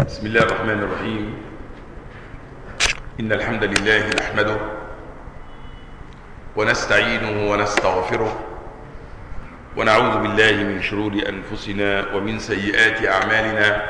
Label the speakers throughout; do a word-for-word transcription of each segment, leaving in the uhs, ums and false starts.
Speaker 1: بسم الله الرحمن الرحيم. إن الحمد لله نحمده ونستعينه ونستغفره ونعوذ بالله من شرور أنفسنا ومن سيئات أعمالنا.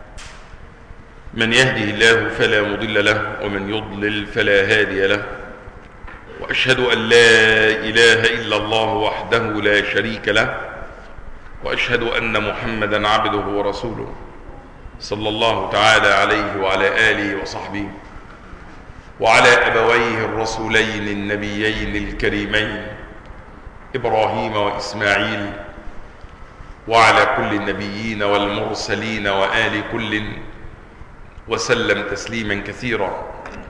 Speaker 1: من يهده الله فلا مضل له ومن يضلل فلا هادي له، وأشهد أن لا إله إلا الله وحده لا شريك له، وأشهد أن محمدا عبده ورسوله صلى الله تعالى عليه وعلى آله وصحبه وعلى أبويه الرسولين النبيين الكريمين إبراهيم وإسماعيل، وعلى كل النبيين والمرسلين وآل كل، وسلم تسليما كثيرا.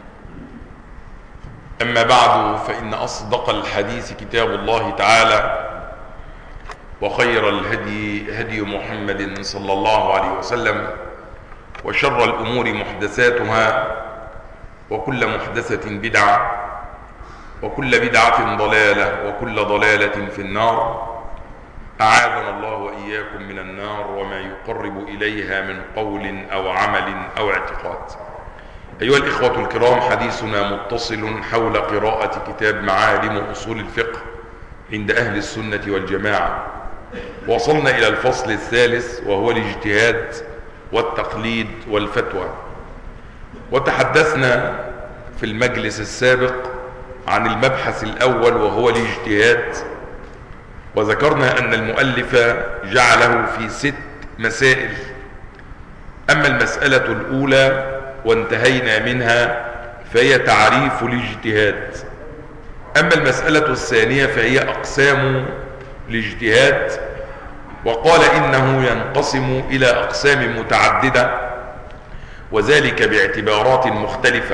Speaker 1: أما بعد، فإن أصدق الحديث كتاب الله تعالى، وخير الهدي هدي محمد صلى الله عليه وسلم، وشر الأمور محدثاتها، وكل محدثة بدعة، وكل بدعة ضلالة، وكل ضلالة في النار. أعاذنا الله وإياكم من النار وما يقرب إليها من قول أو عمل أو اعتقاد. أيها الإخوة الكرام، حديثنا متصل حول قراءة كتاب معالم أصول الفقه عند أهل السنة والجماعة. وصلنا إلى الفصل الثالث، وهو الاجتهاد والتقليد والفتوى. وتحدثنا في المجلس السابق عن المبحث الأول وهو الاجتهاد، وذكرنا أن المؤلف جعله في ست مسائل. أما المسألة الأولى وانتهينا منها فهي تعريف الاجتهاد. أما المسألة الثانية فهي أقسام الاجتهاد، وقال إنه ينقسم إلى أقسام متعددة، وذلك باعتبارات مختلفة.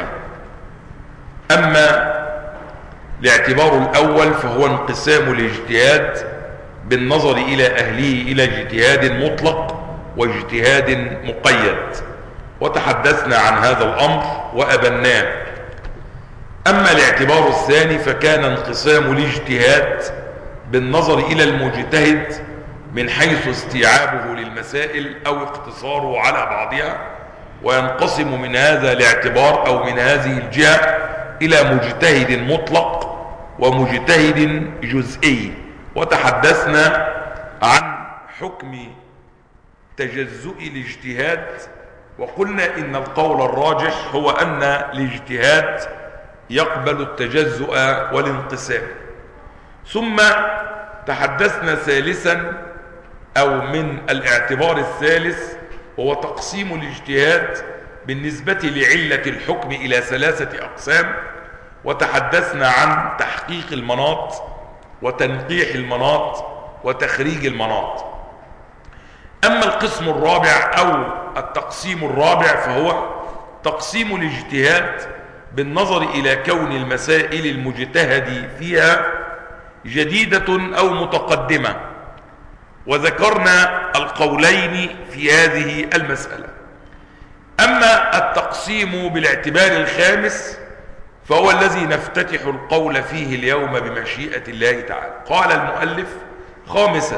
Speaker 1: أما الاعتبار الأول فهو انقسام الاجتهاد بالنظر إلى أهله إلى اجتهاد مطلق واجتهاد مقيد، وتحدثنا عن هذا الأمر وأبناه. أما الاعتبار الثاني فكان انقسام الاجتهاد بالنظر إلى المجتهد من حيث استيعابه للمسائل أو اقتصاره على بعضها، وينقسم من هذا الاعتبار أو من هذه الجهة إلى مجتهد مطلق ومجتهد جزئي. وتحدثنا عن حكم تجزؤ الاجتهاد، وقلنا إن القول الراجح هو أن الاجتهاد يقبل التجزؤ والانقسام. ثم تحدثنا ثالثا أو من الاعتبار الثالث وهو تقسيم الاجتهاد بالنسبة لعلة الحكم إلى ثلاثة أقسام، وتحدثنا عن تحقيق المناط وتنقيح المناط وتخريج المناط. أما القسم الرابع أو التقسيم الرابع فهو تقسيم الاجتهاد بالنظر إلى كون المسائل المجتهد فيها جديدة أو متقدمة، وذكرنا القولين في هذه المسألة. أما التقسيم بالاعتبار الخامس فهو الذي نفتتح القول فيه اليوم بمشيئة الله تعالى. قال المؤلف: خامسا،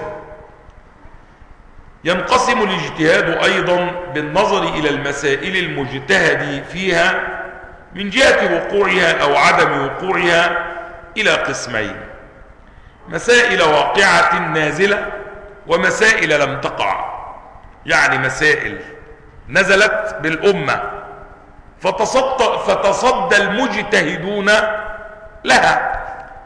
Speaker 1: ينقسم الاجتهاد أيضا بالنظر إلى المسائل المجتهد فيها من جهة وقوعها أو عدم وقوعها إلى قسمين: مسائل واقعة نازلة، ومسائل لم تقع. يعني مسائل نزلت بالأمة فتصدى, فتصدى المجتهدون لها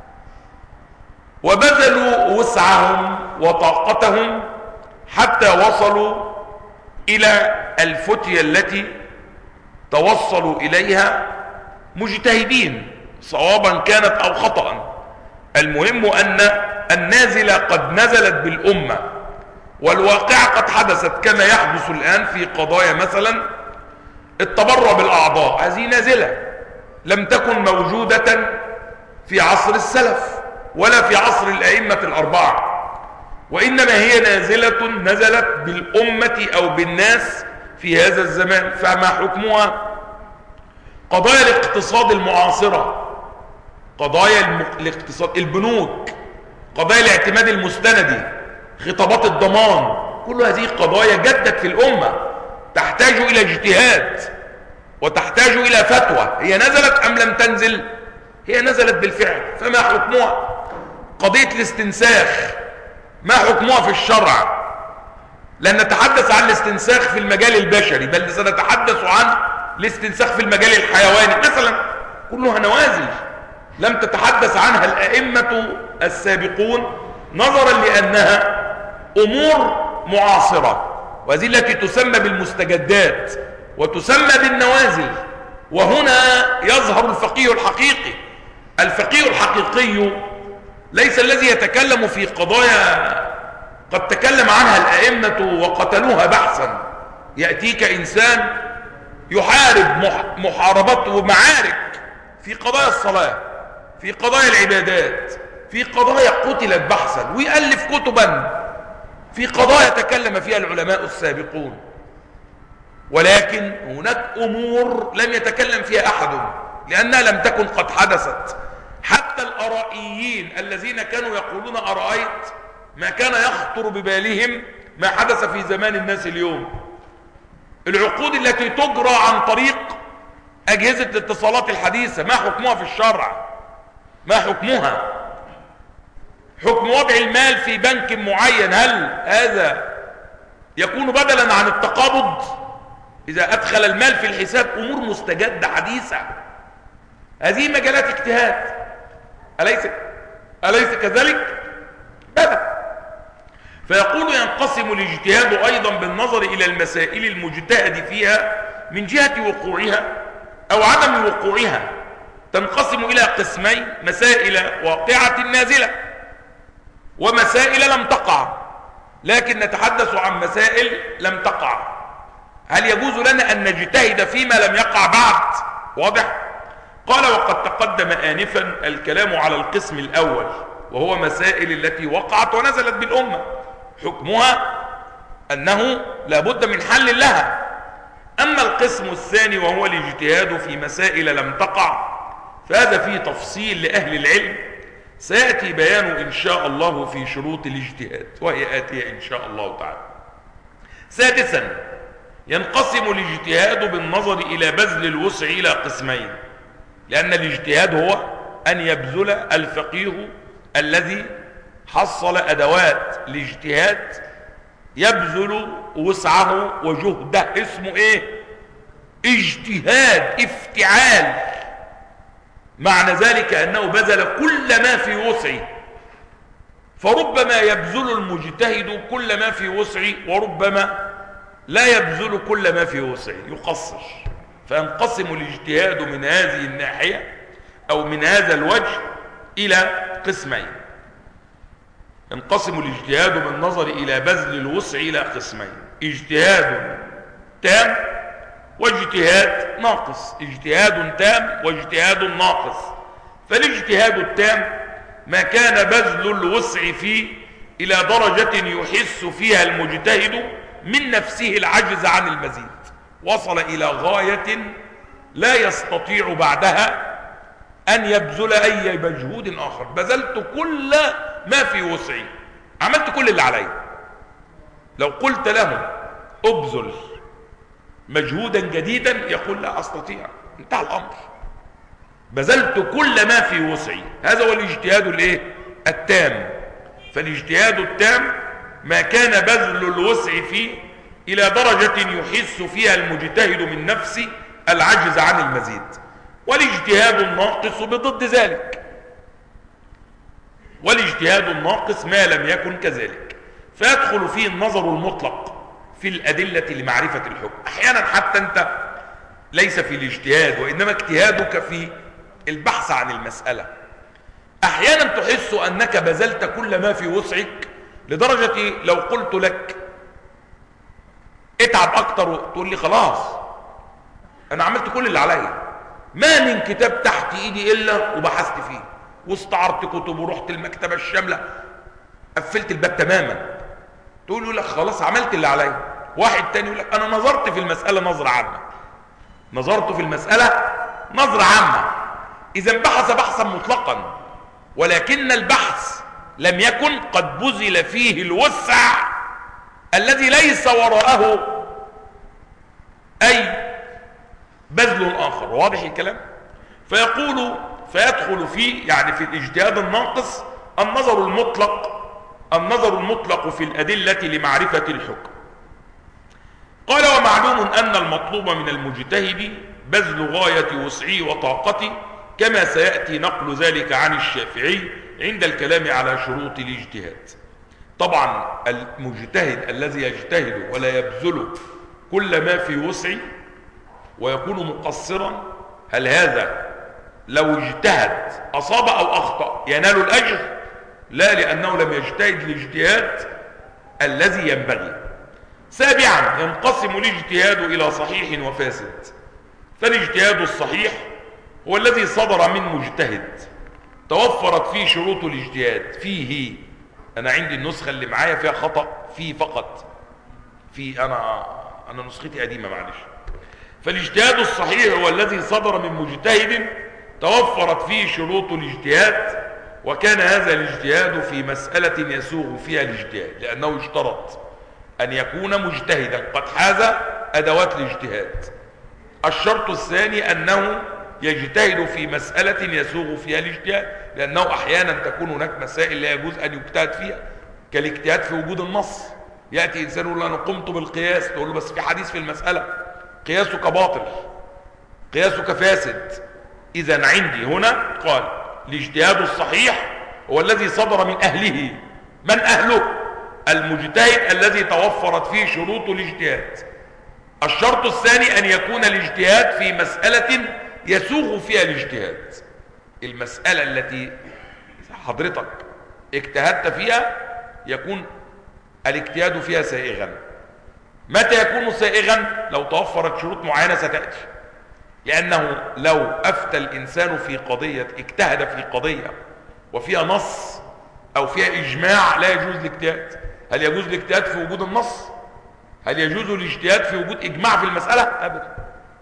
Speaker 1: وبذلوا وسعهم وطاقتهم حتى وصلوا إلى الفتية التي توصلوا إليها مجتهدين، صوابا كانت أو خطأ. المهم أن النازلة قد نزلت بالأمة، والواقع قد حدثت، كما يحدث الآن في قضايا مثلا التبرع بالأعضاء. هذه نازلة لم تكن موجودة في عصر السلف ولا في عصر الأئمة الأربعة، وإنما هي نازلة نزلت بالأمة أو بالناس في هذا الزمان. فما حكمها؟ قضايا الاقتصاد المعاصرة، قضايا الاقتصاد، البنوك، قضايا الاعتماد المستندي، خطابات الضمان، كل هذه قضايا جدت في الأمة تحتاج إلى اجتهاد وتحتاج إلى فتوى. هي نزلت أم لم تنزل؟ هي نزلت بالفعل. فما حكمها؟ قضية الاستنساخ ما حكمها في الشرع؟ لن نتحدث عن الاستنساخ في المجال البشري، بل سنتحدث عن الاستنساخ في المجال الحيواني مثلا. كلها نوازل لم تتحدث عنها الأئمة السابقون نظرا لأنها أمور معاصرة، وهذه التي تسمى بالمستجدات وتسمى بالنوازل. وهنا يظهر الفقيه الحقيقي. الفقيه الحقيقي ليس الذي يتكلم في قضايا قد تكلم عنها الأئمة وقتلوها بحثا. يأتيك إنسان يحارب محاربات ومعارك في قضايا الصلاة، في قضايا العبادات، في قضايا قتلت بحثا، ويألف كتبا في قضايا تكلم فيها العلماء السابقون. ولكن هناك أمور لم يتكلم فيها أحد لأنها لم تكن قد حدثت. حتى الأرائيين الذين كانوا يقولون أرأيت ما كان يخطر ببالهم ما حدث في زمان الناس اليوم. العقود التي تجرى عن طريق أجهزة الاتصالات الحديثة ما حكمها في الشرع؟ ما حكمها؟ حكم وضع المال في بنك معين، هل هذا يكون بدلا عن التقابض إذا أدخل المال في الحساب؟ أمور مستجدة حديثة. هذه مجالات اجتهاد، أليس أليس كذلك؟ بلى. فيقول ينقسم الاجتهاد أيضا بالنظر إلى المسائل المجتهد فيها من جهة وقوعها أو عدم وقوعها. تنقسم إلى قسمين: مسائل واقعة نازلة ومسائل لم تقع. لكن نتحدث عن مسائل لم تقع. هل يجوز لنا أن نجتهد فيما لم يقع بعد؟ واضح؟ قال: وقد تقدم آنفا الكلام على القسم الأول، وهو مسائل التي وقعت ونزلت بالأمة. حكمها أنه لا بد من حل لها. أما القسم الثاني وهو الاجتهاد في مسائل لم تقع فهذا فيه تفصيل لأهل العلم، سيأتي بيانه إن شاء الله في شروط الاجتهاد، وهي آتية إن شاء الله تعالى. سادسا، ينقسم الاجتهاد بالنظر إلى بذل الوسع إلى قسمين، لأن الاجتهاد هو أن يبذل الفقيه الذي حصل أدوات الاجتهاد يبذل وسعه وجهده. اسمه إيه؟ اجتهاد، افتعال. معنى ذلك أنه بذل كل ما في وسعه. فربما يبذل المجتهد كل ما في وسعه، وربما لا يبذل كل ما في وسعه، يقصر. فينقسم الاجتهاد من هذه الناحية أو من هذا الوجه إلى قسمين. ينقسم الاجتهاد بالنظر إلى بذل الوسع إلى قسمين: اجتهاد تام واجتهاد ناقص. اجتهاد تام واجتهاد ناقص. فالاجتهاد التام ما كان بذل الوسع فيه إلى درجة يحس فيها المجتهد من نفسه العجز عن المزيد، وصل إلى غاية لا يستطيع بعدها أن يبذل أي مجهود آخر. بذلت كل ما في وسعي، عملت كل اللي علي. لو قلت له أبذل مجهودا جديدا يقول لا أستطيع، انتهى الأمر. بذلت كل ما في وسعي. هذا هو الاجتهاد الايه؟ التام. فالاجتهاد التام ما كان بذل الوسع فيه إلى درجة يحس فيها المجتهد من نفسه العجز عن المزيد. والاجتهاد الناقص بضد ذلك. والاجتهاد الناقص ما لم يكن كذلك، فيدخل فيه النظر المطلق في الأدلة لمعرفة الحكم. أحيانا حتى أنت ليس في الاجتهاد وإنما اجتهادك في البحث عن المسألة. أحيانا تحس أنك بذلت كل ما في وسعك لدرجة لو قلت لك اتعب أكتر تقول لي خلاص أنا عملت كل اللي عليا، ما من كتاب تحت إيدي إلا وبحثت فيه واستعرت كتب ورحت المكتبة الشاملة، قفلت الباب تماما. تقول لك خلاص عملت اللي عليا. واحد تاني يقول لك أنا نظرت في المسألة نظرة عامة، نظرت في المسألة نظرة عامة. إذا بحث بحثا مطلقا، ولكن البحث لم يكن قد بذل فيه الوسع الذي ليس وراءه أي بذل آخر. واضح الكلام؟ فيقول فيدخل فيه يعني في الاجتهاد الناقص النظر المطلق النظر المطلق في الأدلة لمعرفة الحكم. قال: ومعلوم أن المطلوب من المجتهد بذل غاية وسعه وطاقته، كما سيأتي نقل ذلك عن الشافعي عند الكلام على شروط الاجتهاد. طبعا المجتهد الذي يجتهد ولا يبذل كل ما في وسعه ويكون مقصرا، هل هذا لو اجتهد أصاب أو أخطأ ينال الأجر؟ لا، لأنه لم يجتهد الاجتهاد الذي ينبغي. سابعا: ينقسم الاجتهاد إلى صحيح وفاسد. فالاجتهاد الصحيح هو الذي صدر من مجتهد توفرت فيه شروط الاجتهاد. فيه، أنا عندي النسخة اللي معايا فيها خطأ، فيه فقط، في أنا أنا نسختي قديمة معلش. فالاجتهاد الصحيح هو الذي صدر من مجتهد توفرت فيه شروط الاجتهاد، وكان هذا الاجتهاد في مسألة يسوغ فيها الاجتهاد، لأنه اشترط أن يكون مجتهدا قد حاز أدوات الاجتهاد. الشرط الثاني أنه يجتهد في مسألة يسوغ فيها الاجتهاد، لأنه أحيانا تكون هناك مسائل لا يجوز أن يجتهد فيها، كالاجتهاد في وجود النص. يأتي إنسان يقول: أنا قمت بالقياس، تقول له: بس في حديث في المسألة، قياسك باطل، قياسك فاسد. إذن عندي هنا قال: الاجتهاد الصحيح هو الذي صدر من أهله. من أهله؟ المجتهد الذي توفرت فيه شروط الاجتهاد. الشرط الثاني أن يكون الاجتهاد في مسألة يسوغ فيها الاجتهاد. المسألة التي حضرتك اجتهدت فيها يكون الاجتهاد فيها سائغا. متى يكون سائغا؟ لو توفرت شروط معينة ستأتي. لأنه لو أفتى الإنسان في قضية، اجتهد في قضية وفيها نص أو فيها إجماع، لا يجوز الاجتهاد. هل يجوز الاجتهاد في وجود النص؟ هل يجوز الاجتهاد في وجود إجماع في المسألة؟ أبدا.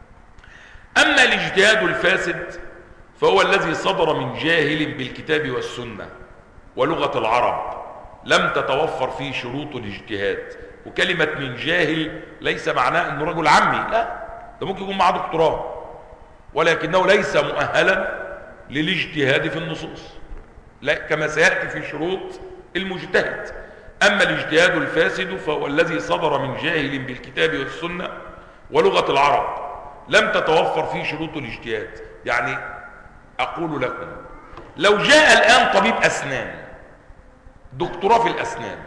Speaker 1: أما الاجتهاد الفاسد فهو الذي صدر من جاهل بالكتاب والسنة ولغة العرب، لم تتوفر فيه شروط الاجتهاد. وكلمة من جاهل ليس معناه أنه رجل عمي، لا، ده ممكن يكون معه دكتوراه ولكنه ليس مؤهلا للاجتهاد في النصوص، لا، كما سيأتي في شروط المجتهد. أما الاجتهاد الفاسد فهو الذي صدر من جاهل بالكتاب والسنة ولغة العرب، لم تتوفر فيه شروط الاجتهاد. يعني أقول لكم، لو جاء الآن طبيب أسنان دكتوراه في الأسنان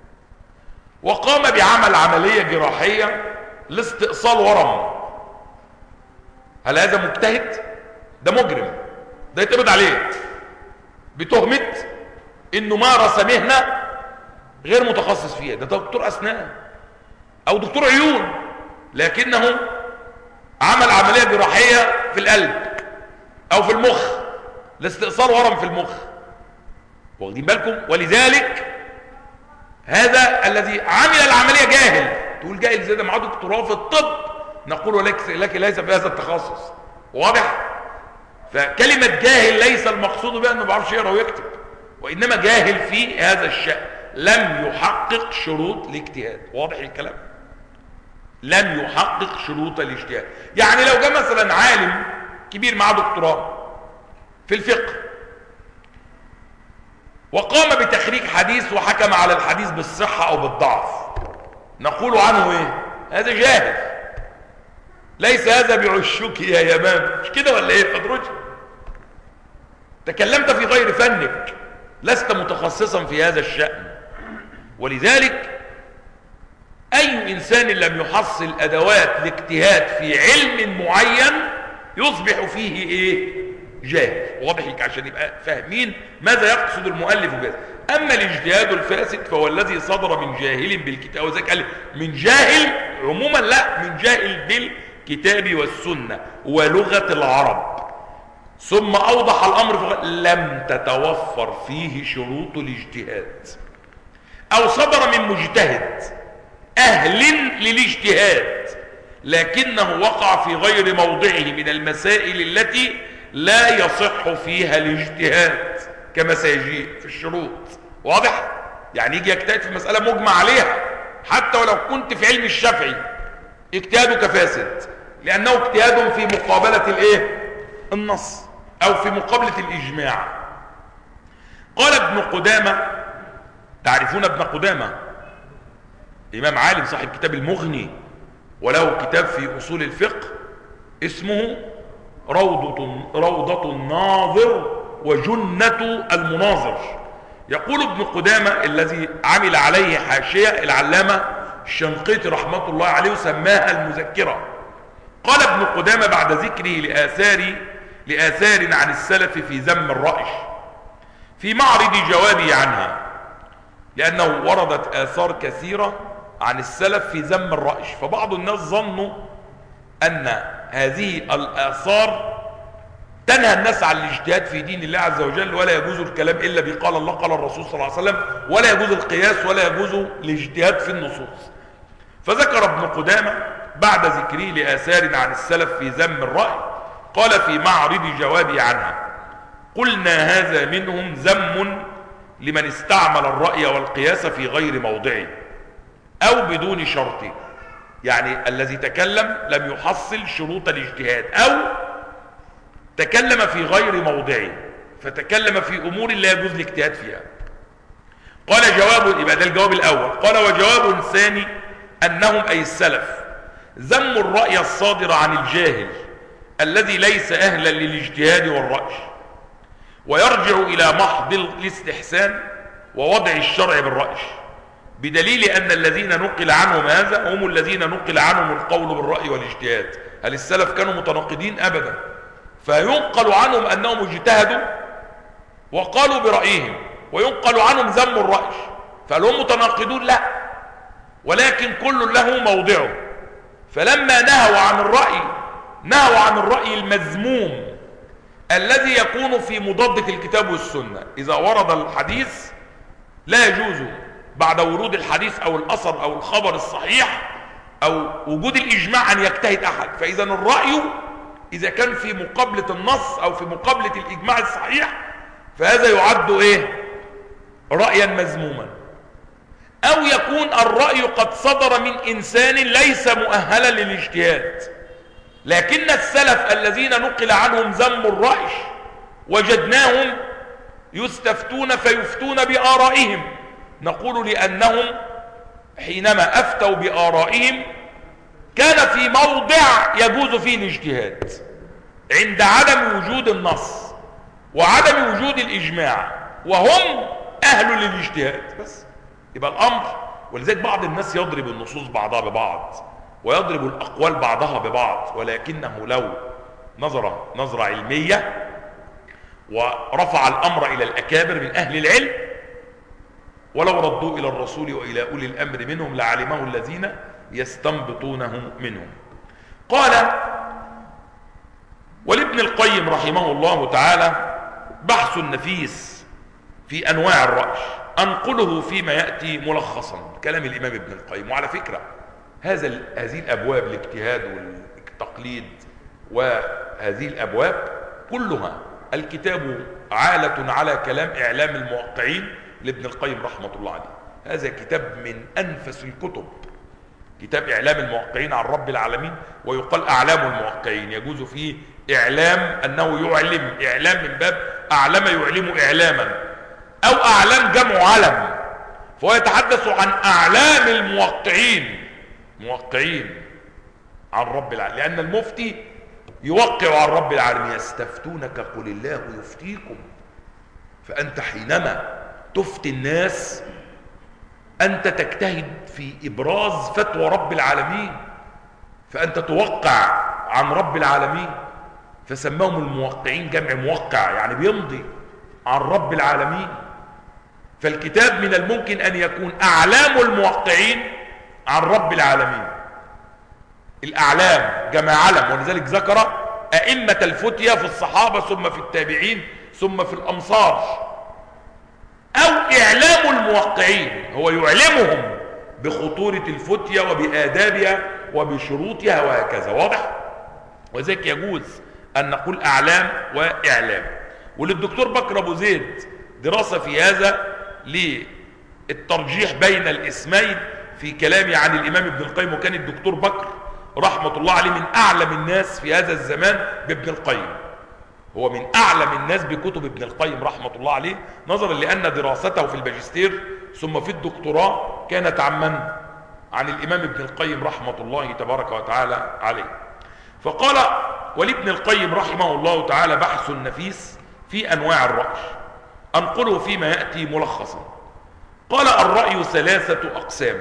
Speaker 1: وقام بعمل عملية جراحية لاستئصال ورم، هل هذا مجتهد؟ ده مجرم، ده يتقبض عليه بتهمة انه مارس مهنة غير متخصص فيها. ده دكتور أسنان او دكتور عيون، لكنه عمل عملية جراحية في القلب او في المخ لاستئصال ورم في المخ. واخدين بالكم؟ ولذلك هذا الذي عمل العملية جاهل. تقول جاهل زي ده معاه دكتوراه في الطب، نقول لك لك ليس في هذا التخصص. واضح؟ فكلمة جاهل ليس المقصود بها انه ما بيعرفش يقرا ويكتب، وانما جاهل في هذا الشأن، لم يحقق شروط الاجتهاد. واضح الكلام؟ لم يحقق شروط الاجتهاد. يعني لو جاء مثلا عالم كبير معاه دكتوراه في الفقه وقام بتخريج حديث وحكم على الحديث بالصحة او بالضعف، نقول عنه ايه؟ هذا جاهل. ليس هذا بعشك يا يمام، مش كده ولا ايه؟ فدرج تكلمت في غير فنك، لست متخصصا في هذا الشأن. ولذلك اي انسان لم يحصل ادوات الاجتهاد في علم معين يصبح فيه ايه؟ جاهل. واضح؟ عشان يبقى فاهمين ماذا يقصد المؤلف بهذا. اما الاجتهاد الفاسد فهو الذي صدر من جاهل بالكتاب، وذلك قال من جاهل عموما، لا، من جاهل بالكتاب والسنة ولغة العرب. ثم اوضح الامر فقال لم تتوفر فيه شروط الاجتهاد، او صدر من مجتهد اهل للاجتهاد لكنه وقع في غير موضعه من المسائل التي لا يصح فيها الاجتهاد كما سيجي في الشروط. واضح؟ يعني يجي يجتهد في مسألة مجمع عليها، حتى ولو كنت في علم الشافعي اجتهادك فاسد، لأنه اجتهاد في مقابلة الايه؟ النص، أو في مقابلة الإجماع. قال ابن قدامة، تعرفون ابن قدامة؟ إمام عالم صاحب كتاب المغني، وله كتاب في أصول الفقه اسمه روضة, روضة الناظر وجنة المناظر. يقول ابن قدامة الذي عمل عليه حاشية العلامة الشنقيطي رحمة الله عليه وسماها المذكرة، قال ابن قدامة بعد ذكره لآثار, لآثار عن السلف في ذم الرأي في معرض جوابه عنها، لأنه وردت آثار كثيرة عن السلف في ذم الرأي، فبعض الناس ظنوا أن هذه الآثار تنهى الناس عن الاجتهاد في دين الله عز وجل، ولا يجوز الكلام إلا بقال الله قال الرسول صلى الله عليه وسلم، ولا يجوز القياس ولا يجوز الاجتهاد في النصوص. فذكر ابن قدامة بعد ذكره لآثار عن السلف في ذم الرأي، قال في معرض جوابي عنها: قلنا هذا منهم ذم لمن استعمل الرأي والقياس في غير موضعه أو بدون شرط، يعني الذي تكلم لم يحصل شروط الاجتهاد، أو تكلم في غير موضعه فتكلم في أمور لا يجوز الاجتهاد فيها. قال جواب، يبقى ده الجواب الأول. قال وجواب ثاني أنهم أي السلف ذموا الرأي الصادر عن الجاهل الذي ليس أهلا للاجتهاد والرأي، ويرجع إلى محض الاستحسان ووضع الشرع بالرأي، بدليل أن الذين نقل عنهم هذا هم الذين نقل عنهم القول بالرأي والاجتهاد. هل السلف كانوا متناقضين؟ أبدا. فينقل عنهم أنهم اجتهدوا وقالوا برأيهم، وينقل عنهم ذم الرأي، فهل هم متناقضون؟ لا، ولكن كل له موضعه. فلما نهوا عن الرأي نهوا عن الرأي المذموم الذي يكون في مضادة الكتاب والسنة. إذا ورد الحديث لا يجوز بعد ورود الحديث أو الأثر أو الخبر الصحيح أو وجود الإجماع أن يجتهد أحد. فإذا الرأي إذا كان في مقابلة النص أو في مقابلة الإجماع الصحيح فهذا يعد إيه؟ رأيا مذموما. أو يكون الرأي قد صدر من إنسان ليس مؤهلا للاجتهاد، لكن السلف الذين نقل عنهم ذم الرأي وجدناهم يستفتون فيفتون بآرائهم، نقول لأنهم حينما أفتوا بآرائهم كان في موضع يجوز فيه الاجتهاد عند عدم وجود النص وعدم وجود الإجماع، وهم أهل للاجتهاد بس. يبقى الأمر، ولذلك بعض الناس يضرب النصوص بعضها ببعض ويضرب الأقوال بعضها ببعض، ولكنه لو نظر نظرة علمية ورفع الأمر إلى الأكابر من أهل العلم، ولو ردوا إلى الرسول وإلى أولي الأمر منهم لعلمه الذين يستنبطونه منهم. قال ولابن القيم رحمه الله تعالى بحث نفيس في أنواع الرأي، أنقله فيما يأتي ملخصا كلام الإمام ابن القيم. وعلى فكرة هذا هذه الأبواب، الاجتهاد والتقليد وهذه الأبواب كلها الكتاب عالة على كلام إعلام الموقعين لابن القيم رحمة الله عليه. هذا كتاب من أنفس الكتب، كتاب إعلام الموقعين عن رب العالمين، ويقال أعلام الموقعين، يجوز فيه إعلام أنه يعلم، إعلام من باب أعلم يعلم إعلاما، أو أعلام جمع علم، فهو يتحدث عن أعلام الموقعين، موقعين عن رب العالمين، لأن المفتي يوقع عن رب العالمين. يستفتونك قل الله يفتيكم، فأنت حينما تفتي الناس أنت تجتهد في إبراز فتوى رب العالمين، فأنت توقع عن رب العالمين، فسماهم الموقعين جمع موقع، يعني بيمضي عن رب العالمين. فالكتاب من الممكن أن يكون أعلام الموقعين عن رب العالمين، الأعلام جمع علم، ولذلك ذكر أئمة الفتية في الصحابة ثم في التابعين ثم في الأمصار. أو إعلام الموقعين، هو يعلمهم بخطورة الفتية وبآدابها وبشروطها وهكذا. واضح؟ وذلك يجوز أن نقول أعلام وإعلام. وللدكتور بكر أبو زيد دراسة في هذا للترجيح بين الاسمين في كلامي عن الإمام ابن القيم، وكان الدكتور بكر رحمة الله عليه من أعلم الناس في هذا الزمان بابن القيم، هو من أعلم الناس بكتب ابن القيم رحمة الله عليه، نظرا لأن دراسته في الماجستير ثم في الدكتوراه كانت عن من؟ عن الإمام ابن القيم رحمة الله تبارك وتعالى عليه. فقال: ولابن القيم رحمه الله تعالى بحث نفيس في أنواع الرأي، أنقله فيما يأتي ملخصا. قال: الرأي ثلاثة أقسام: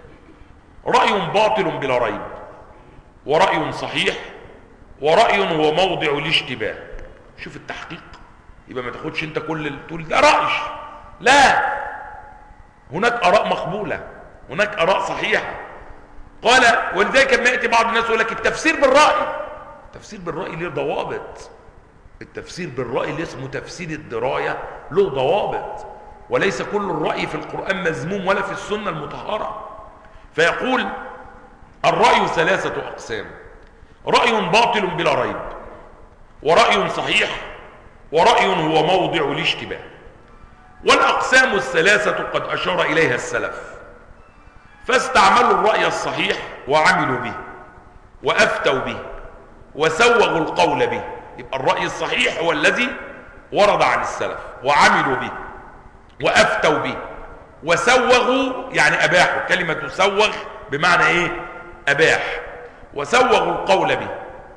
Speaker 1: رأي باطل بلا ريب، ورأي صحيح، ورأي هو موضع الاشتباه. شوف التحقيق، يبقى ما تاخدش انت كل اللي تقول ده رأي، لا، هناك آراء مقبولة، هناك آراء صحيحة. قال: ولذلك لما يأتي بعض الناس يقول لك التفسير بالرأي، التفسير بالرأي له ضوابط، التفسير بالرأي اللي اسمه تفسير الدراية له ضوابط، وليس كل الرأي في القرآن مذموم ولا في السنة المطهرة. فيقول: الرأي ثلاثة أقسام: رأي باطل بلا ريب، ورأي صحيح، ورأي هو موضع الاشتباه. والأقسام الثلاثة قد أشار إليها السلف، فاستعملوا الرأي الصحيح وعملوا به وأفتوا به وسوغوا القول به. يبقى الرأي الصحيح هو الذي ورد عن السلف، وعملوا به وأفتوا به وسوغوا، يعني أباحوا، كلمة سوغ بمعنى إيه؟ أباح. وسوغوا القول به،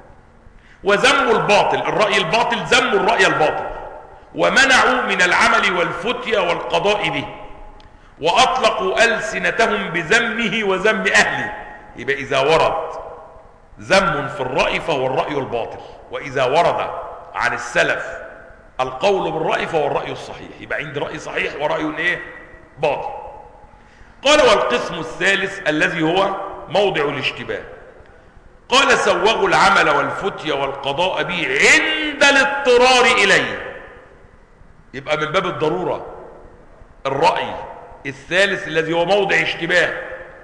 Speaker 1: وذموا الباطل، الرأي الباطل ذموا الرأي الباطل، ومنعوا من العمل والفتيا والقضاء به، وأطلقوا ألسنتهم بذمه وذم أهله. يبقى إذا ورد ذم في الرأي فهو الرأي الباطل، وإذا ورد عن السلف القول بالرأي فهو الرأي الصحيح. يبقى عندي رأي صحيح ورأي إيه؟ باطل. قال: والقسم الثالث الذي هو موضع الاشتباه، قال: سوغوا العمل والفتيا والقضاء به عند الاضطرار إليه. يبقى من باب الضرورة الرأي الثالث الذي هو موضع اشتباه،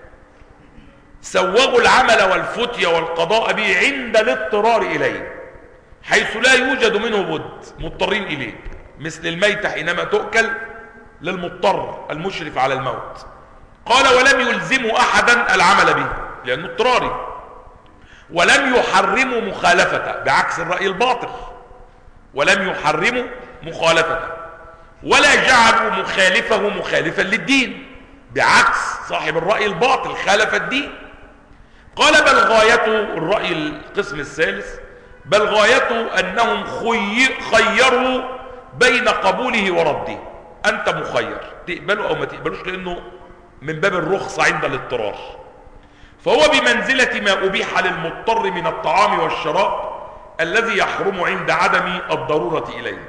Speaker 1: سوغوا العمل والفتيا والقضاء به عند الاضطرار إليه، حيث لا يوجد منه بد، مضطرين إليه، مثل الميتة حينما تؤكل للمضطر المشرف على الموت. قال: ولم يلزموا أحدا العمل به لأنه اضطراري، ولم يحرموا مخالفته بعكس الرأي الباطل، ولم يحرموا مخالفته، ولا جعلوا مخالفه مخالفا للدين بعكس صاحب الرأي الباطل خالف الدين. قال: بل غايته الرأي القسم الثالث، بل غايته أنهم خيروا بين قبوله ورده. أنت مخير تقبله أو ما تقبلوش، لأنه من باب الرخصة عند الاضطرار، فهو بمنزلة ما أبيح للمضطر من الطعام والشراب الذي يحرم عند عدم الضرورة إليه.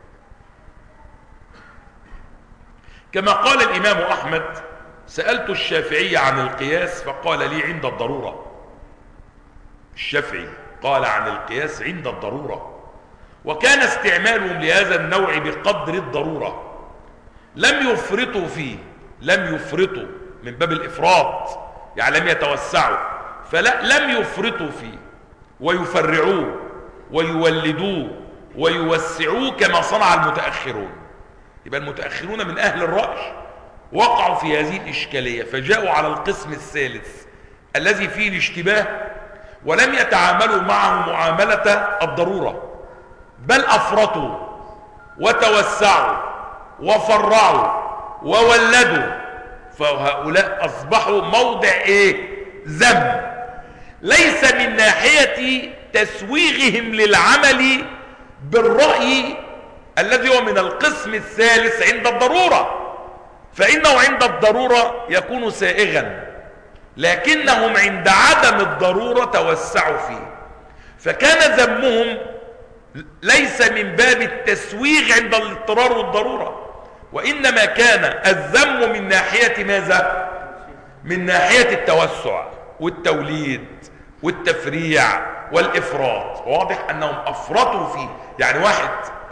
Speaker 1: كما قال الإمام أحمد: سألت الشافعي عن القياس فقال لي عند الضرورة. الشافعي قال عن القياس عند الضرورة، وكان استعمالهم لهذا النوع بقدر الضرورة، لم يفرطوا فيه، لم يفرطوا من باب الإفراط، يعني لم يتوسعوا، فلا لم يفرطوا فيه ويفرعوه ويولدوه ويوسعوه كما صنع المتأخرون. يبقى المتأخرون من أهل الرأي وقعوا في هذه الإشكالية، فجاءوا على القسم الثالث الذي فيه الاشتباه، ولم يتعاملوا معه معاملة الضرورة، بل أفرطوا وتوسعوا وفرعوا وولدوا، فهؤلاء أصبحوا موضع إيه؟ ذم، ليس من ناحية تسويغهم للعمل بالرأي الذي هو من القسم الثالث عند الضرورة، فإنه عند الضرورة يكون سائغا، لكنهم عند عدم الضرورة توسعوا فيه، فكان ذمهم ليس من باب التسويغ عند الاضطرار والضرورة، وإنما كان الذم من ناحية ماذا؟ من ناحية التوسع والتوليد والتفريع والإفراط. واضح أنهم أفرطوا فيه، يعني واحد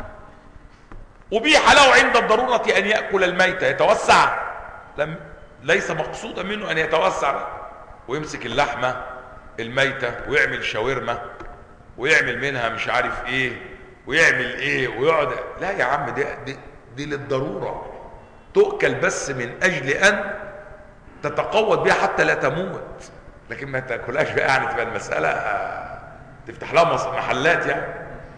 Speaker 1: أبيح له عند الضرورة أن يأكل الميتة، يتوسع؟ لم ليس مقصودا منه أن يتوسع ويمسك اللحمة الميتة ويعمل شاورما ويعمل منها مش عارف ايه ويعمل ايه ويقعد. لا يا عم، دي, دي, دي للضرورة، تؤكل بس من أجل أن تتقوت بها حتى لا تموت، لكن ما تاكلهاش بقى، يعني تبقى المساله تفتح لها محلات يعني.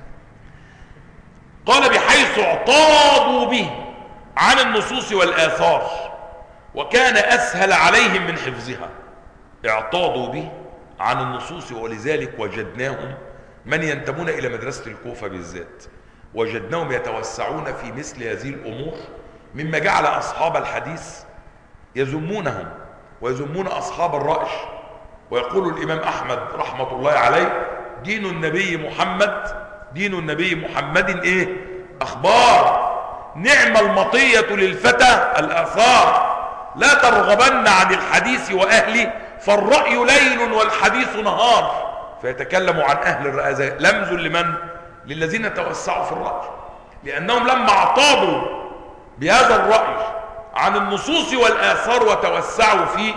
Speaker 1: قال بحيث اعتاضوا به عن النصوص والآثار وكان أسهل عليهم من حفظها. اعتاضوا به عن النصوص، ولذلك وجدناهم من ينتمون إلى مدرسة الكوفة بالذات وجدناهم يتوسعون في مثل هذه الأمور، مما جعل أصحاب الحديث يذمونهم ويذمون أصحاب الرأي. ويقول الإمام أحمد رحمة الله عليه: دين النبي محمد دين النبي محمد إيه؟ أخبار. نعم المطية للفتى الآثار، لا ترغبن عن الحديث وأهله، فالرأي ليل والحديث نهار. فيتكلم عن أهل الرأي، لمز لمن؟ للذين توسعوا في الرأي، لأنهم لما اعتاضوا بهذا الرأي عن النصوص والآثار وتوسعوا فيه،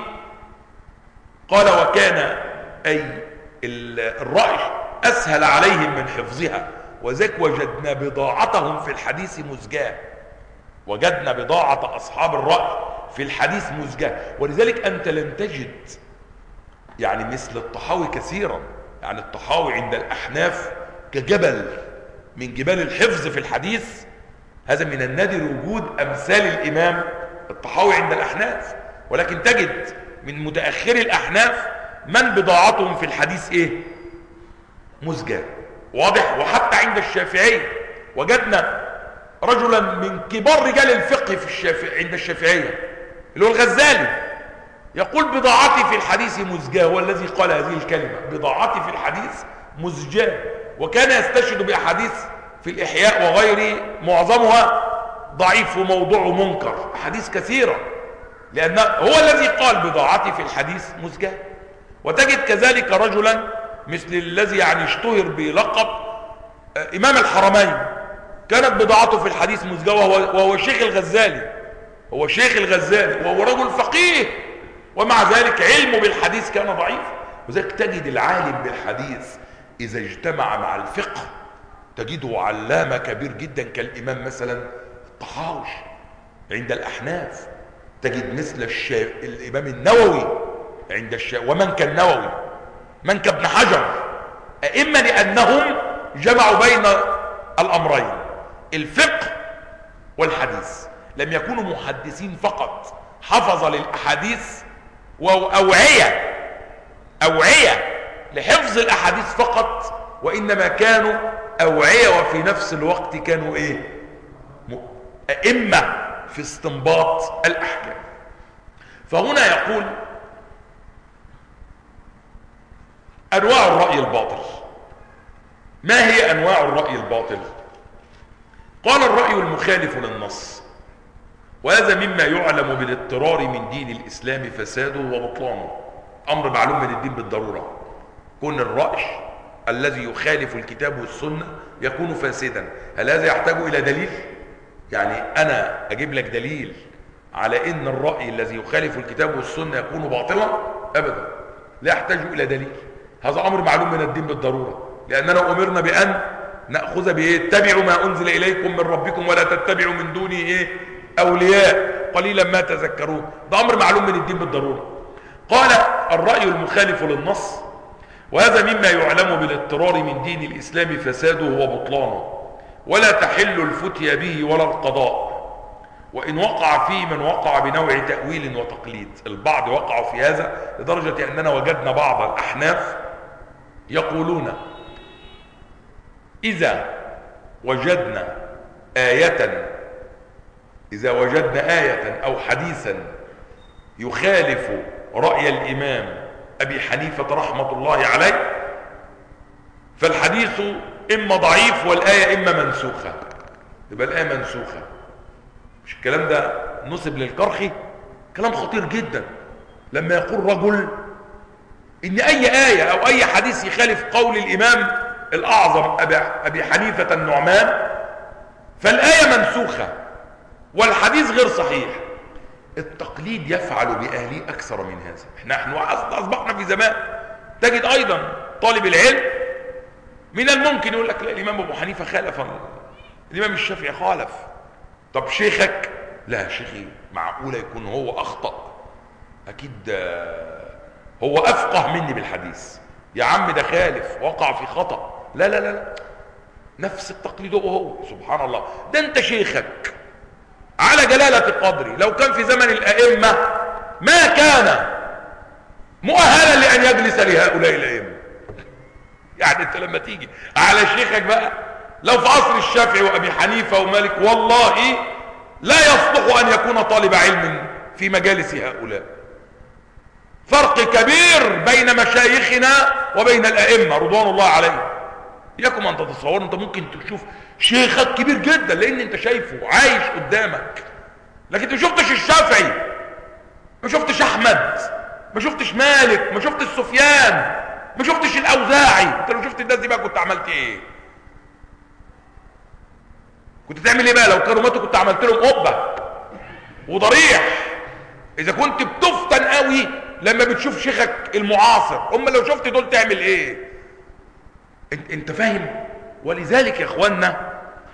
Speaker 1: قال وكان أي الرأي أسهل عليهم من حفظها، وذلك وجدنا بضاعتهم في الحديث مزجاة. وجدنا بضاعة أصحاب الرأي في الحديث مزجاة. ولذلك أنت لن تجد يعني مثل الطحاوي كثيرا. يعني الطحاوي عند الأحناف كجبل من جبال الحفظ في الحديث. هذا من النادر وجود أمثال الإمام الطحاوي عند الأحناف. ولكن تجد من متأخر الأحناف من بضاعتهم في الحديث إيه؟ مزجاة. واضح؟ وحتى عند الشافعية وجدنا رجلا من كبار رجال الفقه في الشافعي عند الشافعية اللي هو الغزالي يقول بضاعتي في الحديث مزجاة. هو الذي قال هذه الكلمة، بضاعتي في الحديث مزجاة. وكان يستشهد بأحاديث في الإحياء وغيره معظمها ضعيف وموضوع منكر، أحاديث كثيرة، لأن هو الذي قال بضاعتي في الحديث مزجاة. وتجد كذلك رجلا مثل الذي يعني اشتهر بلقب إمام الحرمين، كانت بضاعته في الحديث مزجاة، وهو, وهو شيخ الغزالي هو شيخ الغزالي وهو رجل فقيه، ومع ذلك علمه بالحديث كان ضعيف. وذلك تجد العالم بالحديث إذا اجتمع مع الفقه تجده علامة كبير جدا، كالإمام مثلا الطحاوي عند الأحناف. تجد مثل الشا... الإمام النووي عند الشا... ومن كالنووي، من كابن حجر، أئمة لأنهم جمعوا بين الأمرين، الفقه والحديث. لم يكونوا محدثين فقط حفظ للأحاديث وأوعية أوعية لحفظ الأحاديث فقط، وإنما كانوا أوعية وفي نفس الوقت كانوا إيه؟ أئمة في استنباط الأحكام. فهنا يقول أنواع الرأي الباطل. ما هي أنواع الرأي الباطل؟ قال الرأي المخالف للنص، وهذا مما يعلم بالاضطرار من دين الإسلام فساده وبطلانه. أمر معلوم من الدين بالضرورة، كون الرأي الذي يخالف الكتاب والسنة يكون فاسدا. هل هذا يحتاج إلى دليل؟ يعني أنا أجيب لك دليل على إن الرأي الذي يخالف الكتاب والسنة يكون باطلا؟ أبدا، لا يحتاج إلى دليل. هذا أمر معلوم من الدين بالضرورة، لأننا أمرنا بأن نأخذ بإيه؟ اتبعوا ما أنزل إليكم من ربكم ولا تتبعوا من دونه إيه؟ أولياء قليلا ما تذكرون. ده أمر معلوم من الدين بالضرورة. قال الرأي المخالف للنص، وهذا مما يعلم بالاضطرار من دين الإسلام فساده وبطلانه، ولا تحل الفتيا به ولا القضاء، وإن وقع فيه من وقع بنوع تأويل وتقليد. البعض وقعوا في هذا لدرجة أننا وجدنا بعض الأحناف يقولون إذا وجدنا آية إذا وجدنا آية أو حديثا يخالف رأي الإمام أبي حنيفة رحمة الله عليه فالحديث إما ضعيف والآية إما منسوخة. يبقى الآية منسوخة. مش الكلام ده نسب للقرخي؟ كلام خطير جدا لما يقول رجل إن أي آية أو أي حديث يخالف قول الإمام الأعظم أبي حنيفة النعمان فالآية منسوخة والحديث غير صحيح. التقليد يفعل بأهله أكثر من هذا. احنا نحن أصبحنا في زمان تجد أيضا طالب العلم من الممكن يقول لك لا الإمام أبو حنيفة خالف، الإمام الشافعي خالف. طب شيخك؟ لا شيخي معقولة يكون هو أخطأ؟ أكيد هو افقه مني بالحديث، يا عم ده خالف وقع في خطأ، لا لا لا، نفس التقليد هو هو. سبحان الله، ده انت شيخك على جلالة قدري لو كان في زمن الائمة ما كان مؤهلا لان يجلس لهؤلاء الائمة. يعني انت لما تيجي على شيخك بقى، لو في عصر الشافعي وابي حنيفة ومالك، والله لا يصلح ان يكون طالب علم في مجالس هؤلاء. فرق كبير بين مشايخنا وبين الائمة رضوان الله عليهم. ياكم ان تتصوروا انت ممكن تشوف شيخك كبير جدا لان انت شايفه عايش قدامك، لكن انت ما شفتش الشافعي، ما شفتش احمد، ما شفتش مالك، ما شفتش سفيان، ما شفتش الاوزاعي. انت لو شفت الناس دي بقى كنت عملت ايه؟ كنت تعمل ايه بقى؟ لو كانوا ماتوا كنت عملت لهم قبه وضريح. اذا كنت بتفتن قوي لما بتشوف شيخك المعاصر، اما لو شفت دول تعمل ايه؟ انت, انت فاهم؟ ولذلك يا اخوانا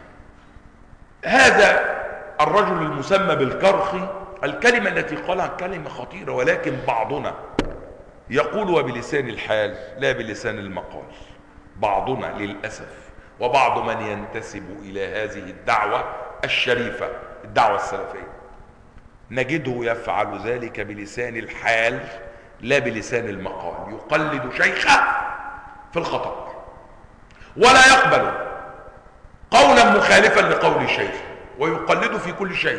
Speaker 1: هذا الرجل المسمى بالكرخي، الكلمة التي قالها كلمة خطيرة، ولكن بعضنا يقول وبلسان الحال لا بلسان المقال. بعضنا للأسف، وبعض من ينتسب إلى هذه الدعوة الشريفة، الدعوة السلفية، نجده يفعل ذلك بلسان الحال لا بلسان المقال. يقلد شيخه في الخطأ ولا يقبل قولا مخالفا لقول شيخه، ويقلده في كل شيء،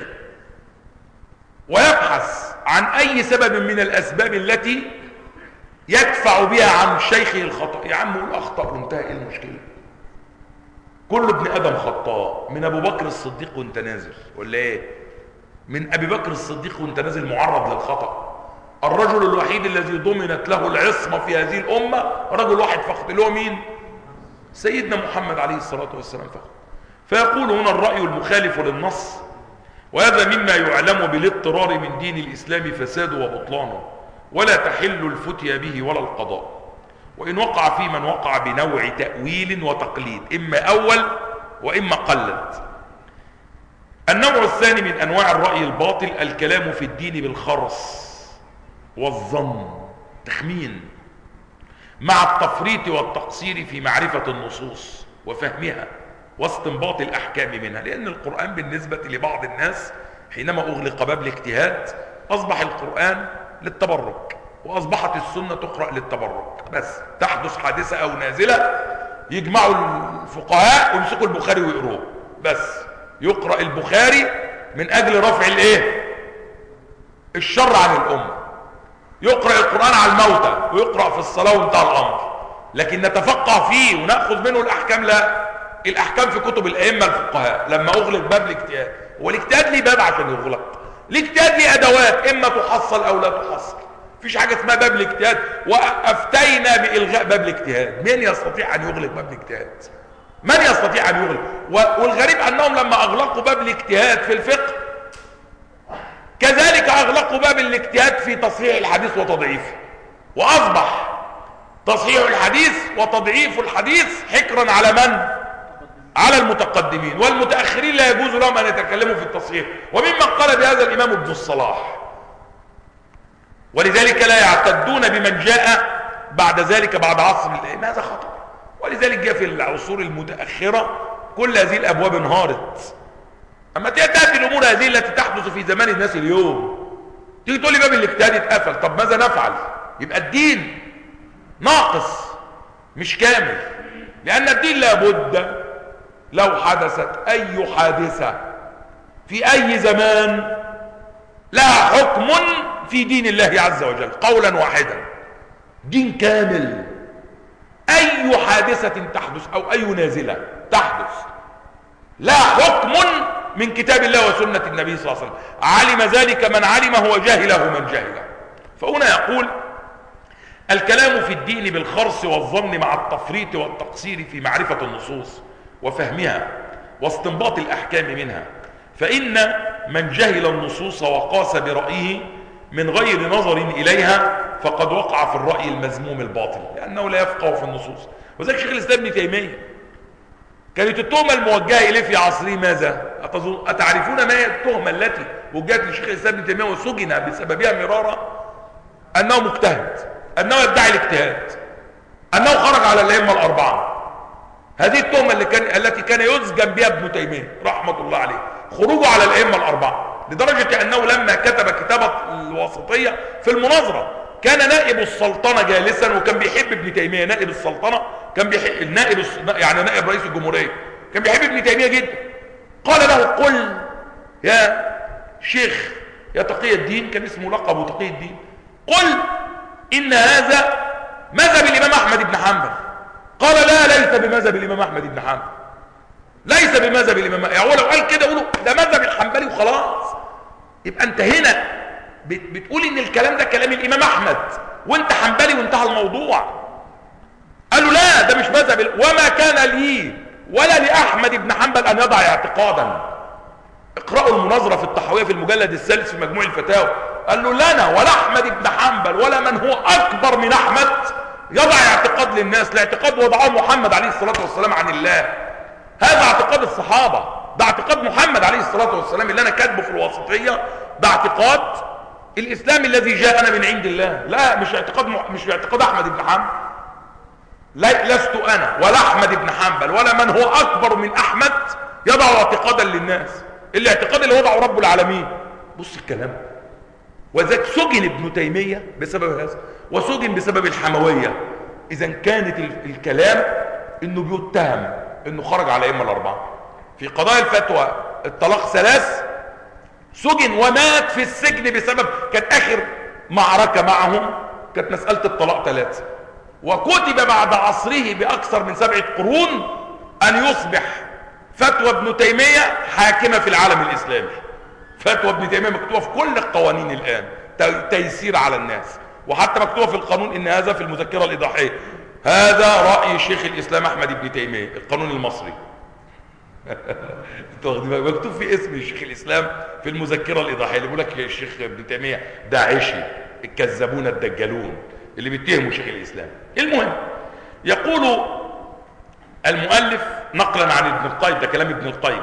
Speaker 1: ويبحث عن أي سبب من الأسباب التي يدفع بها عن شيخه الخطأ. يا عم قول أخطأ وانتهى، ايه المشكلة؟ كل ابن آدم خطاء، من أبو بكر الصديق وانت نازل ولا ايه؟ من أبي بكر الصديق وانت نازل معرض للخطأ. الرجل الوحيد الذي ضمنت له العصمة في هذه الأمة رجل واحد فقط، اللي هو مين؟ سيدنا محمد عليه الصلاة والسلام فقط. فيقول هنا الرأي المخالف للنص، وهذا مما يعلم بالاضطرار من دين الإسلام فساده وبطلانه، ولا تحل الفتيا به ولا القضاء، وإن وقع في من وقع بنوع تأويل وتقليد، إما أول وإما قلد. النوع الثاني من أنواع الرأي الباطل الكلام في الدين بالخرص والظن، تخمين، مع التفريط والتقصير في معرفة النصوص وفهمها واستنباط الأحكام منها. لأن القرآن بالنسبة لبعض الناس حينما أغلق باب الاجتهاد أصبح القرآن للتبرك، وأصبحت السنة تقرأ للتبرك بس. تحدث حادثة أو نازلة يجمعوا الفقهاء ويمسكوا البخاري ويقروه بس، يقرأ البخاري من أجل رفع الإيه؟ الشر عن الأمة. يقرأ القرآن على الموتى ويقرأ في الصلاة وانتهى الأمر. لكن نتفقه فيه ونأخذ منه الأحكام؟ لا، الأحكام في كتب الأئمة الفقهاء. لما أغلق باب الاجتهاد، والاجتهاد ليه باب عشان يغلق، الاجتهاد ليه أدوات إما تحصل أو لا تحصل. مفيش حاجة اسمها باب الاجتهاد وأفتينا بإلغاء باب الاجتهاد. من يستطيع أن يغلق باب الاجتهاد؟ من يستطيع أن يغلق؟ والغريب أنهم لما أغلقوا باب الاجتهاد في الفقه كذلك أغلقوا باب الاجتهاد في تصحيح الحديث وتضعيفه، وأصبح تصحيح الحديث وتضعيف الحديث حكرا على من؟ على المتقدمين، والمتأخرين لا يجوز لهم أن يتكلموا في التصحيح. وممن قال بهذا الإمام ابن الصلاح. ولذلك لا يعتدون بمن جاء بعد ذلك بعد عصر الأئمة، هذا خطأ. ولذلك جاء في العصور المتأخرة كل هذه الأبواب انهارت. أما تأتي الأمور هذه التي تحدث في زمان الناس اليوم، تيجي تقول لي باب الاجتهاد اتقفل، طب ماذا نفعل؟ يبقى الدين ناقص مش كامل. لأن الدين لابد لو حدثت أي حادثة في أي زمان لها حكم في دين الله عز وجل قولا واحدا، دين كامل. أي حادثة تحدث أو أي نازلة تحدث لا حكم من كتاب الله وسنة النبي صلى الله عليه وسلم، علم ذلك من علمه وجهله من جهله. فهنا يقول الكلام في الدين بالخرص والظن مع التفريط والتقصير في معرفة النصوص وفهمها واستنباط الأحكام منها، فإن من جهل النصوص وقاس برأيه من غير نظر إليها فقد وقع في الرأي المذموم الباطل، لأنه لا يفقه في النصوص. وذلك شيخ الإسلام ابن تيمية كانت التهمة الموجهة إليه في عصره ماذا؟ أتعرفون ما هي التهمة التي وجهت لشيخ الإسلام ابن تيمية وسجن بسببها مرارا؟ أنه مجتهد. أنه يدعي الاجتهاد، أنه خرج على الأئمة الأربعة. هذه التهمة اللي كان التي كان يسجن بها ابن تيمية رحمة الله عليه، خروجه على الأئمة الأربعة، لدرجة أنه لما كتب كتاب الواسطية في المناظرة كان نائب السلطنة جالسا، وكان بيحب ابن تيمية. نائب السلطنة كان بيحب النائب، يعني نائب رئيس الجمهورية، كان بيحب ابن تيمية جدا. قال له: قل يا شيخ يا تقي الدين، كان اسمه لقبه تقي الدين، قل إن هذا مذهب الإمام أحمد بن حنبل. قال: لا، ليس بمذهب الإمام أحمد بن حنبل، ليس بمذهب الإمام. يعني لو قال كده يقولوا ده مذهب الحنبلي وخلاص. يبقى أنت هنا بتقول إن الكلام ده كلام الإمام أحمد وأنت حنبلي وانتهى الموضوع. قالوا: لا، ده مش مذهب، وما كان لي ولا لأحمد بن حنبل أن يضع اعتقادا. اقرأوا المناظرة في الطحاوية في المجلد الثالث في مجموع الفتاوى. قال له: لنا ولا أحمد بن حنبل ولا من هو أكبر من أحمد يضع اعتقاد للناس. الاعتقاد وضعه محمد عليه الصلاة والسلام عن الله. هذا اعتقاد الصحابة، ده اعتقاد محمد عليه الصلاة والسلام اللي أنا كاتبه في الواسطية، ده اعتقاد الإسلام الذي جاءنا من عند الله. لا، مش اعتقاد مش اعتقاد أحمد بن حنبل. لا، لست أنا ولا أحمد بن حنبل ولا من هو أكبر من أحمد يضع اعتقادا للناس. الاعتقاد اللي وضعه رب العالمين. بص الكلام. وذلك سجن ابن تيمية بسبب هذا، وسجن بسبب الحموية. إذا كانت الكلام إنه بيتهم إنه خرج على الأئمة الأربعة. في قضايا الفتوى الطلاق ثلاث سجن ومات في السجن بسبب، كانت آخر معركة معهم كانت مسألة الطلاق ثلاثة، وكتب بعد عصره بأكثر من سبعة قرون أن يصبح فتوى ابن تيمية حاكمة في العالم الإسلامي. فتوى ابن تيمية مكتوبة في كل القوانين الآن، تيسير على الناس، وحتى مكتوبة في القانون إن هذا في المذكرة الإيضاحية هذا رأي شيخ الإسلام أحمد بن تيمية، القانون المصري. مكتوب في اسم شيخ الإسلام في المذكرة الإيضاحية، اللي بيقول لك الشيخ ابن تيمية داعشي، الكذابون الدجالون اللي بيتهموا شيخ الإسلام. المهم، يقول المؤلف نقلا عن ابن القيم، ده كلام ابن القيم: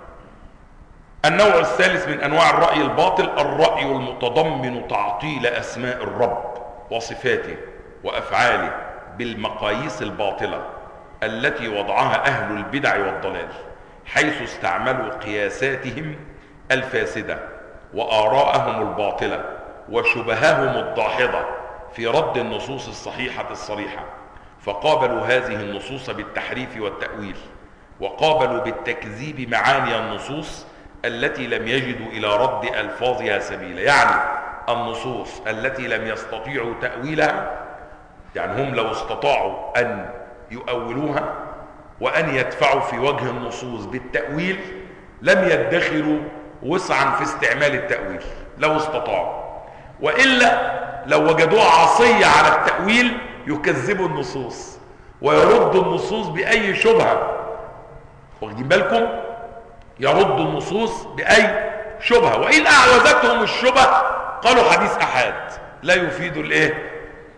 Speaker 1: النوع الثالث من أنواع الرأي الباطل الرأي المتضمن تعطيل أسماء الرب وصفاته وأفعاله بالمقاييس الباطلة التي وضعها أهل البدع والضلال، حيث استعملوا قياساتهم الفاسدة وآراءهم الباطلة وشبههم الداحضة في رد النصوص الصحيحة الصريحة، فقابلوا هذه النصوص بالتحريف والتأويل، وقابلوا بالتكذيب معاني النصوص التي لم يجدوا إلى رد ألفاظها سبيلا. يعني النصوص التي لم يستطيعوا تأويلها، يعني هم لو استطاعوا أن يؤولوها وأن يدفعوا في وجه النصوص بالتأويل لم يدخروا وسعا في استعمال التأويل لو استطاعوا، وإلا لو وجدوها عصية على التأويل يكذبوا النصوص ويردوا النصوص بأي شبهة. واخدين بالكم؟ يردوا النصوص بأي شبهة، وإن أعوزتهم الشبهة قالوا حديث أحاد لا يفيد الايه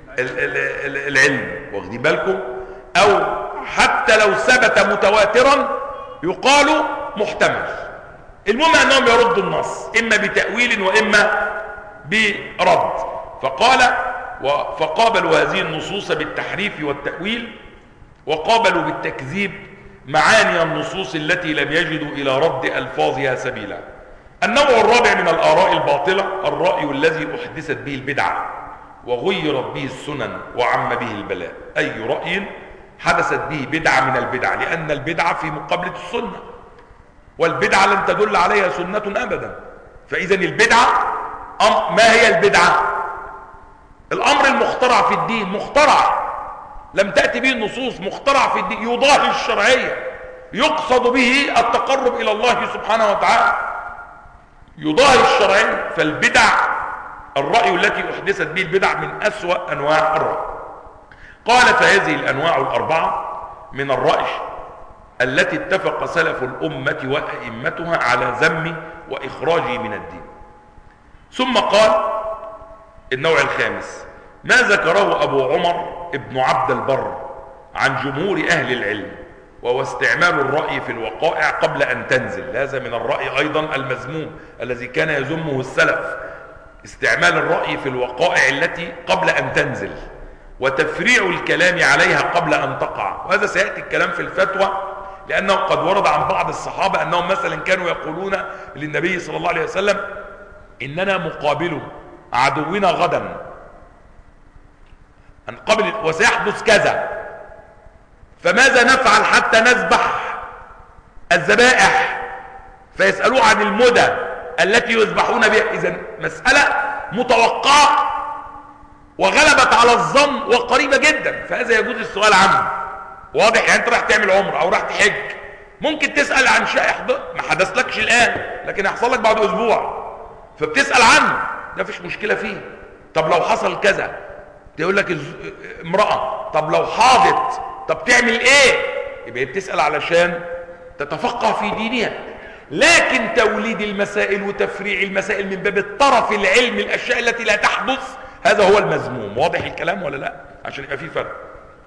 Speaker 1: العلم. واخدين بالكم؟ أو حتى لو ثبت متواترا يقال محتمل. المهم أنهم يردوا النص إما بتأويل وإما برد. فقال فقابلوا هذه النصوص بالتحريف والتأويل، وقابلوا بالتكذيب معاني النصوص التي لم يجدوا إلى رد ألفاظها سبيلا. النوع الرابع من الآراء الباطلة الرأي الذي أحدثت به البدعة وغيرت به السنن وعم به البلاء. أي رأي حدثت به بدعة من البدع، لأن البدعة في مقابلة السنة، والبدعة لن تدل عليها سنة أبدا. فإذا البدعة ما هي البدعة؟ الأمر المخترع في الدين، مخترع لم تأتي به النصوص، مخترع في الدين يضاهي الشرعية، يقصد به التقرب إلى الله سبحانه وتعالى، يضاهي الشرعية. فالبدع الرأي التي أحدثت به البدع من أسوأ أنواع الرأي. قال: فهذه الأنواع الأربعة من الرأي التي اتفق سلف الأمة وأئمتها على ذم وإخراجه من الدين. ثم قال: النوع الخامس ما ذكره أبو عمر ابن عبد البر عن جمهور أهل العلم، وهو استعمال الرأي في الوقائع قبل أن تنزل. هذا من الرأي أيضا المذموم الذي كان يذمه السلف، استعمال الرأي في الوقائع التي قبل أن تنزل. وتفريع الكلام عليها قبل أن تقع. وهذا سيأتي الكلام في الفتوى، لأنه قد ورد عن بعض الصحابة أنهم مثلا كانوا يقولون للنبي صلى الله عليه وسلم: إننا مقابل عدونا غدا، هنقابل وسيحدث كذا، فماذا نفعل حتى نذبح الذبائح؟ فيسألوه عن المدى التي يذبحون بها. إذن مسألة متوقعة وغلبت على الظن وقريبة جدا، فهذا يجوز السؤال عنه. واضح؟ يعني انت راح تعمل عمره او راح تحج، ممكن تسأل عن شيء ما حدثلكش الآن لكن هيحصل لك بعد اسبوع، فبتسأل عنه، ده مفيش مشكلة فيه. طب لو حصل كذا، تقول لك امرأة، طب لو حاضت، طب تعمل ايه؟ يبقى بتسأل علشان تتفقه في دينها. لكن توليد المسائل وتفريع المسائل من باب الطرف العلمي، الاشياء التي لا تحدث، هذا هو المذموم. واضح الكلام ولا لا؟ عشان يبقى في فرق.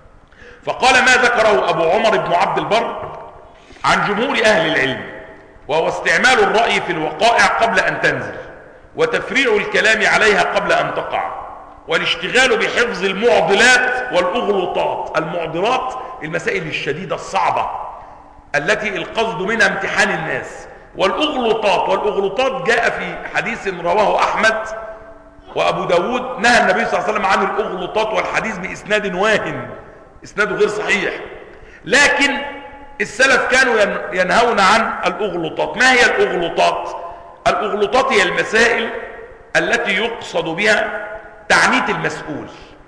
Speaker 1: فقال: ما ذكره ابو عمر بن عبد البر عن جمهور اهل العلم، وهو استعمال الرأي في الوقائع قبل ان تنزل، وتفريع الكلام عليها قبل ان تقع، والاشتغال بحفظ المعضلات والاغلوطات. المعضلات المسائل الشديدة الصعبة التي القصد منها امتحان الناس. والاغلوطات، والاغلوطات جاء في حديث رواه احمد وابو داود، نهى النبي صلى الله عليه وسلم عن الاغلوطات، والحديث باسناد واهن، اسناده غير صحيح. لكن السلف كانوا ينهون عن الاغلوطات. ما هي الاغلوطات؟ الاغلوطات هي المسائل التي يقصد بها تعنيت المسؤول،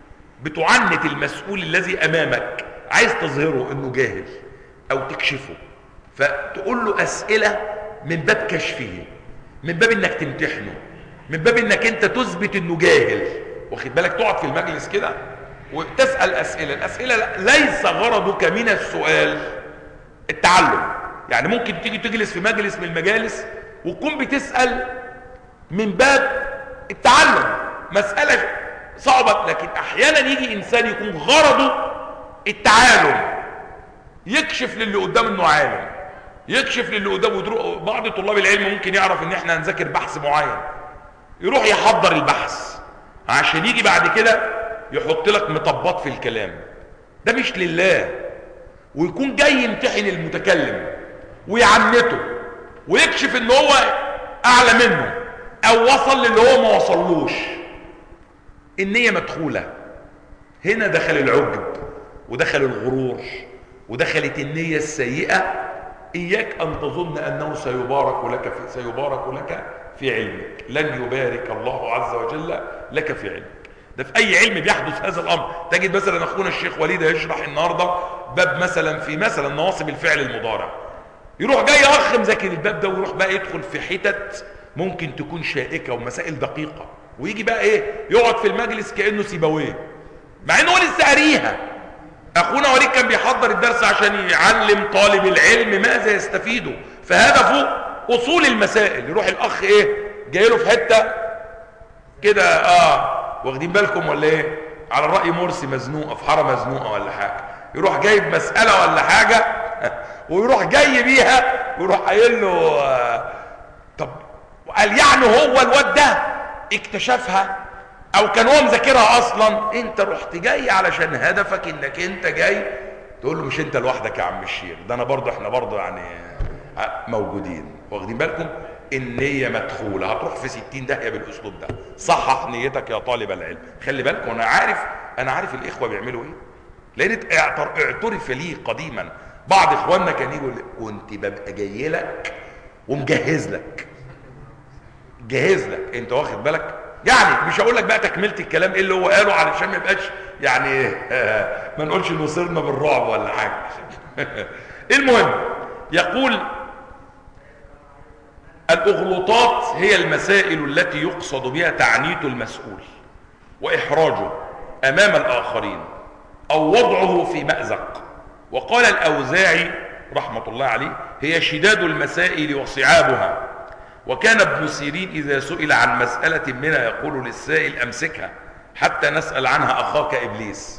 Speaker 1: بتعنت المسؤول الذي امامك، عايز تظهره انه جاهل او تكشفه، فتقول له اسئله من باب كشفه، من باب انك تمتحنه، من باب انك انت تثبت انه جاهل. واخد بالك؟ تقعد في المجلس كده وتسال اسئله. الاسئله ليس غرضك من السؤال التعلم. يعني ممكن تيجي تجلس في مجلس من المجالس وتكون بتسال من باب التعلم، مساله صعبه، لكن احيانا يجي انسان يكون غرضه التعالم، يكشف للي قدام انه عالم، يكشف للي قدامه. بعض طلاب العلم ممكن يعرف ان احنا هنذاكر بحث معين، يروح يحضر البحث عشان يجي بعد كده يحط لك مطبات في الكلام. ده مش لله. ويكون جاي يمتحن المتكلم ويعنته ويكشف ان هو اعلى منه او وصل للي هو ما وصلوش. النية مدخولة هنا، دخل العجب ودخل الغرور ودخلت النية السيئة. إياك أن تظن أنه سيبارك لك في سيبارك لك في علمك. لن يبارك الله عز وجل لك في علمك. ده في أي علم بيحدث هذا الأمر. تجد مثلا أخونا الشيخ وليد يشرح النهاردة باب مثلا في مثلا نواصب الفعل المضارع، يروح جاي أخ مذاكر الباب ده ويروح بقى يدخل في حتت ممكن تكون شائكة ومسائل دقيقة، ويجي بقى إيه يقعد في المجلس كأنه سيبويه، مع إنه هو لسه قاريها. اخونا وليد كان بيحضر الدرس عشان يعلم طالب العلم ماذا يستفيده، فهدفه اصول المسائل. يروح الاخ ايه جاي له في حته كده، اه واخدين بالكم ولا ايه، على الراي مرسي مزنوقه في حاره مزنوقه ولا حاجه، يروح جايب مساله ولا حاجه ويروح جاي بيها ويروح قايل له آه طب قال يعني هو الواد ده اكتشفها او كان هو مذاكرها اصلا؟ انت رحت جاي علشان هدفك انك انت جاي تقول له مش انت لوحدك يا عم الشيخ، ده انا برضه احنا برضه يعني موجودين. واخدين بالكم؟ النية مدخولة، هتروح في ستين داهية بالاسلوب ده. صحح نيتك يا طالب العلم. خلي بالكم، انا عارف انا عارف الاخوة بيعملوا ايه، لان اعترف لي قديما بعض اخواننا كان يقول كنت ببقى جاي لك ومجهز لك جهز لك انت، واخد بالك؟ يعني مش هقول لك بقى تكملة الكلام ايه اللي هو قاله علشان ما يبقاش يعني آه ما نقولش انه صرنا بالرعب ولا حاجه. المهم يقول الاغلوطات هي المسائل التي يقصد بها تعنيت المسؤول واحراجه امام الاخرين او وضعه في مأزق. وقال الاوزاعي رحمه الله عليه هي شداد المسائل وصعابها. وكان ابن سيرين إذا سئل عن مسألة منها يقول للسائل أمسكها حتى نسأل عنها أخاك إبليس.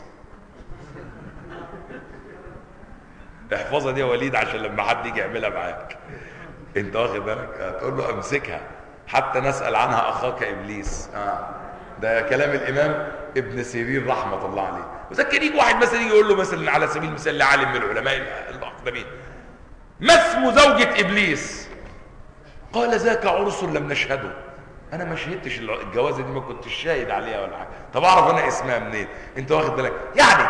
Speaker 1: احفظها دي يا وليد عشان لما حد يجي يعملها معاك انت واخد بالك، تقول له أمسكها حتى نسأل عنها أخاك إبليس. آه. ده كلام الإمام ابن سيرين رحمة الله عليه. وذكر يجي واحد مثلا يجي يقول له مثلا على سبيل المثال لعالم من العلماء الأقدمين: ما اسم زوجة إبليس؟ قال: ذاك عرس لم نشهده. أنا ما شهدتش الجوازة دي، ما كنتش شاهد عليها ولا حاجة. طب أعرف أنا اسمها منين؟ أنت واخد بالك؟ يعني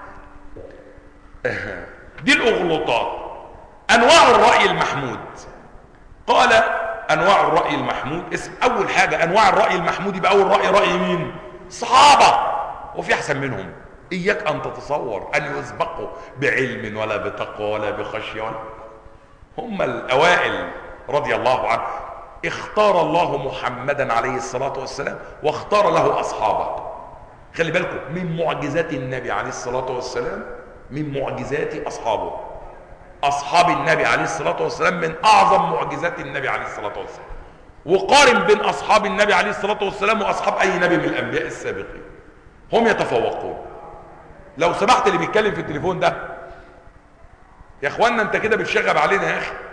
Speaker 1: دي الأغلوطات. أنواع الرأي المحمود. قال: أنواع الرأي المحمود، اسم أول حاجة أنواع الرأي المحمود، يبقى أول رأي رأي مين؟ الصحابة. وفي أحسن منهم. إياك أن تتصور أن يسبقوا بعلم ولا بتقوى ولا بخشية ولا. هم الأوائل رضي الله عنه. اختار الله محمدا عليه الصلاة والسلام واختار له أصحابه. خلي بالكم، من معجزات النبي عليه الصلاة والسلام، من معجزات أصحابه. أصحاب النبي عليه الصلاة والسلام من أعظم معجزات النبي عليه الصلاة والسلام. وقارن بين أصحاب النبي عليه الصلاة والسلام وأصحاب أي نبي من الأنبياء السابقين، هم يتفوقون. لو سمحت اللي بيتكلم في التليفون ده يا اخوانا، انت كده بتشغب علينا يا اخي.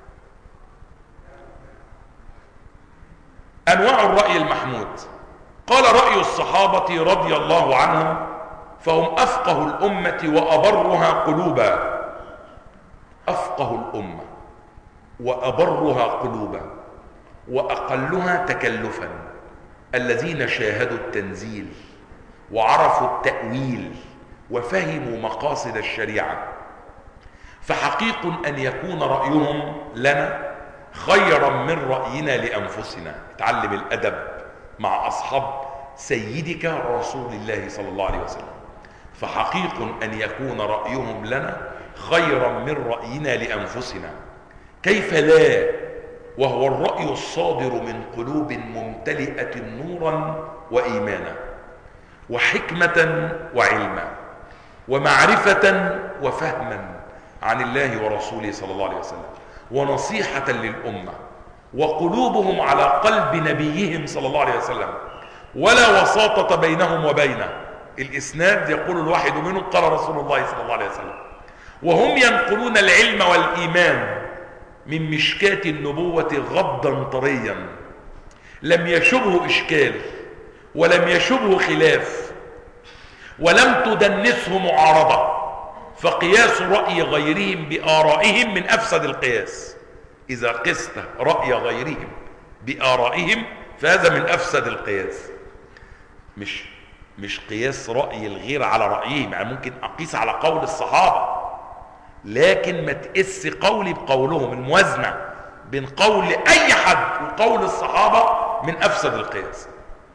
Speaker 1: انواع الرأي المحمود. قال: رأي الصحابة رضي الله عنهم فهم افقه الامة وابرها قلوبا. افقه الامة وابرها قلوبا واقلها تكلفا، الذين شاهدوا التنزيل وعرفوا التأويل وفهموا مقاصد الشريعة. فحقيق أن يكون رأيهم لنا خيرا من رأينا لأنفسنا. اتعلم الأدب مع أصحاب سيدك رسول الله صلى الله عليه وسلم. فحقيق أن يكون رأيهم لنا خيرا من رأينا لأنفسنا. كيف لا وهو الرأي الصادر من قلوب ممتلئة نورا وإيمانا وحكمة وعلما ومعرفة وفهما عن الله ورسوله صلى الله عليه وسلم، ونصيحة للأمة، وقلوبهم على قلب نبيهم صلى الله عليه وسلم، ولا وساطة بينهم وبينه. الإسناد يقول الواحد منهم قال رسول الله صلى الله عليه وسلم. وهم ينقلون العلم والإيمان من مشكاة النبوة غضا طريا، لم يشبه إشكال ولم يشبه خلاف ولم تدنسه معارضة. فقياس رأي غيرهم بآرائهم من أفسد القياس. إذا قست رأي غيرهم بآرائهم فهذا من أفسد القياس. مش مش قياس رأي الغير على رأيهم، يعني ممكن أقيس على قول الصحابة، لكن ما تقيس قولي بقولهم. الموازنة بين قول أي حد وقول الصحابة من أفسد القياس.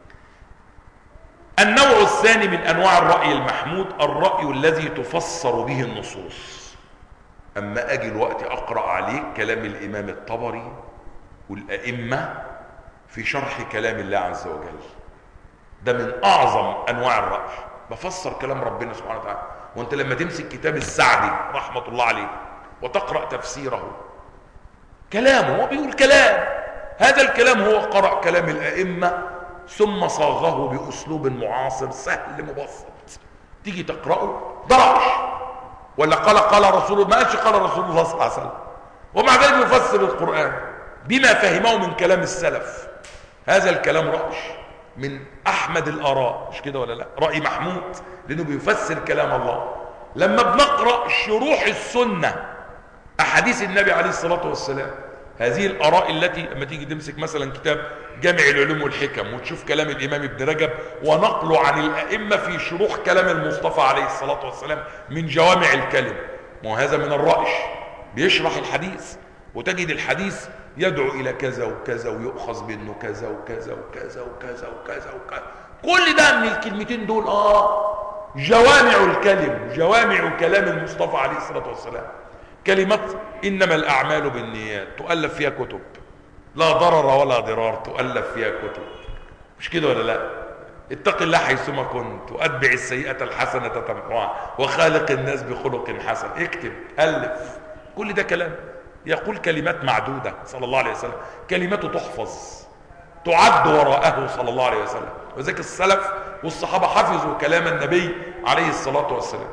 Speaker 1: النوع الثاني من أنواع الرأي المحمود الرأي الذي تفسر به النصوص. أما أجي الوقت أقرأ عليك كلام الإمام الطبري والأئمة في شرح كلام الله عز وجل، ده من أعظم أنواع الرأي. بفسر كلام ربنا سبحانه وتعالى. وأنت لما تمسك كتاب السعدي رحمة الله عليه وتقرأ تفسيره، كلامه هو بيقول كلام، هذا الكلام هو قرأ كلام الأئمة ثم صاغه بأسلوب معاصر سهل مبسط، تيجي تقرأه ضرش. ولا قال قال رسول الله، ما قالش قال رسول الله صلى الله عليه وسلم، ومع ذلك يفسر القرآن بما فهمه من كلام السلف. هذا الكلام رأي من أحمد الآراء، مش كده ولا لا؟ رأي محمود لأنه بيفسر كلام الله. لما بنقرأ شروح السنة أحاديث النبي عليه الصلاة والسلام، هذه الآراء التي لما تيجي تمسك مثلا كتاب جامع العلوم والحكم وتشوف كلام الإمام ابن رجب ونقله عن الأئمة في شروح كلام المصطفى عليه الصلاة والسلام من جوامع الكلم، ما هذا من الرأي. بيشرح الحديث وتجد الحديث يدعو إلى كذا وكذا ويؤخذ منه كذا وكذا وكذا وكذا وكذا وكذا. كل ده من الكلمتين دول آه جوامع الكلم، جوامع كلام المصطفى عليه الصلاة والسلام. كلمة إنما الأعمال بالنيات تؤلف فيها كتب، لا ضرر ولا ضرار تؤلف فيها كتب، مش كده ولا لا؟ اتق الله حيثما كنت وأتبع السيئة الحسنة تمحوها وخالق الناس بخلق حسن. اكتب، ألف، كل ده كلام. يقول كلمات معدودة صلى الله عليه وسلم، كلماته تحفظ تعد وراءه صلى الله عليه وسلم. وذلك السلف والصحابة حفظوا كلام النبي عليه الصلاة والسلام.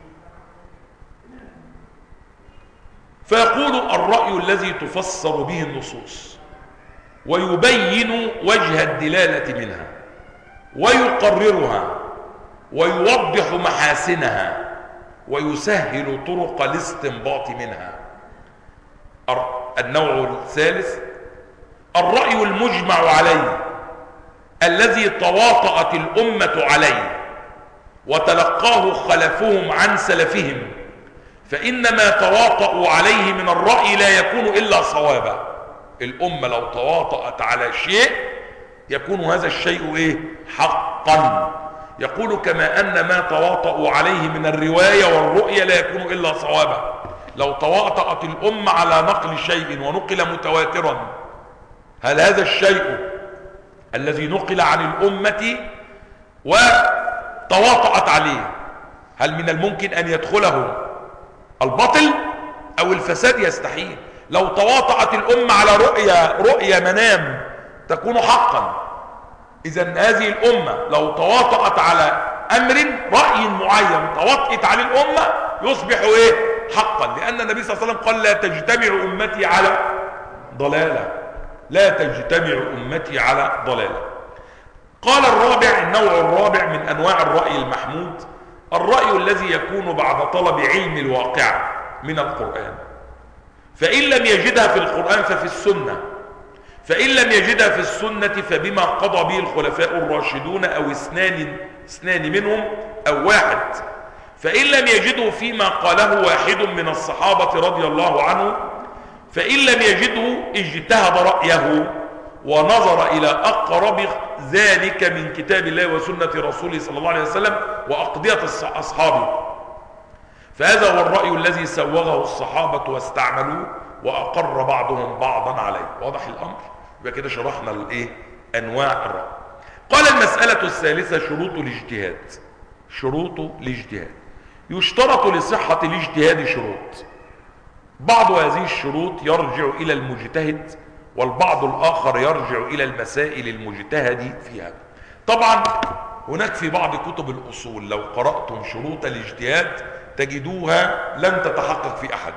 Speaker 1: فيقول الرأي الذي تفسر به النصوص ويبين وجه الدلالة منها ويقررها ويوضح محاسنها ويسهل طرق الاستنباط منها. النوع الثالث الرأي المجمع عليه الذي تواطأت الأمة عليه وتلقاه خلفهم عن سلفهم، فإن ما تواطؤوا عليه من الرأي لا يكون إلا صوابا. الأمة لو تواطأت على شيء يكون هذا الشيء إيه؟ حقا. يقول كما أن ما تواطؤوا عليه من الرواية والرؤية لا يكون إلا صوابا. لو تواطأت الأمة على نقل شيء ونقل متواترا، هل هذا الشيء الذي نقل عن الأمة وتواطأت عليه هل من الممكن أن يدخله الباطل أو الفساد؟ يستحيل. لو تواطأت الأمة على رؤية رؤية منام تكون حقا. إذن هذه الأمة لو تواطأت على أمر رأي معين تواطئت على الأمة يصبح إيه؟ حقا، لأن النبي صلى الله عليه وسلم قال لا تجتمع أمتي على ضلالة، لا تجتمع أمتي على ضلالة. قال الرابع، النوع الرابع من أنواع الرأي المحمود، الرأي الذي يكون بعد طلب علم الواقع من القرآن، فإن لم يجدها في القرآن ففي السنة، فإن لم يجدها في السنة فبما قضى به الخلفاء الراشدون أو اثنان اثنان منهم أو واحد، فإن لم يجده فيما قاله واحد من الصحابة رضي الله عنه، فإن لم يجده اجتهد رأيه ونظر إلى أقرب ذلك من كتاب الله وسنة رسوله صلى الله عليه وسلم وأقضية أصحابه، فهذا هو الرأي الذي سوغه الصحابة واستعملوه وأقر بعضهم بعضا عليه. واضح الأمر؟ يبقى كده شرحنا الايه؟ أنواع الرأي. قال المسألة الثالثة شروط الاجتهاد. شروط الاجتهاد، يشترط لصحة الاجتهاد شروط، بعض هذه الشروط يرجع إلى المجتهد والبعض الآخر يرجع إلى المسائل المجتهد فيها. طبعا هناك في بعض كتب الأصول لو قرأتم شروط الاجتهاد تجدوها لن تتحقق في أحد،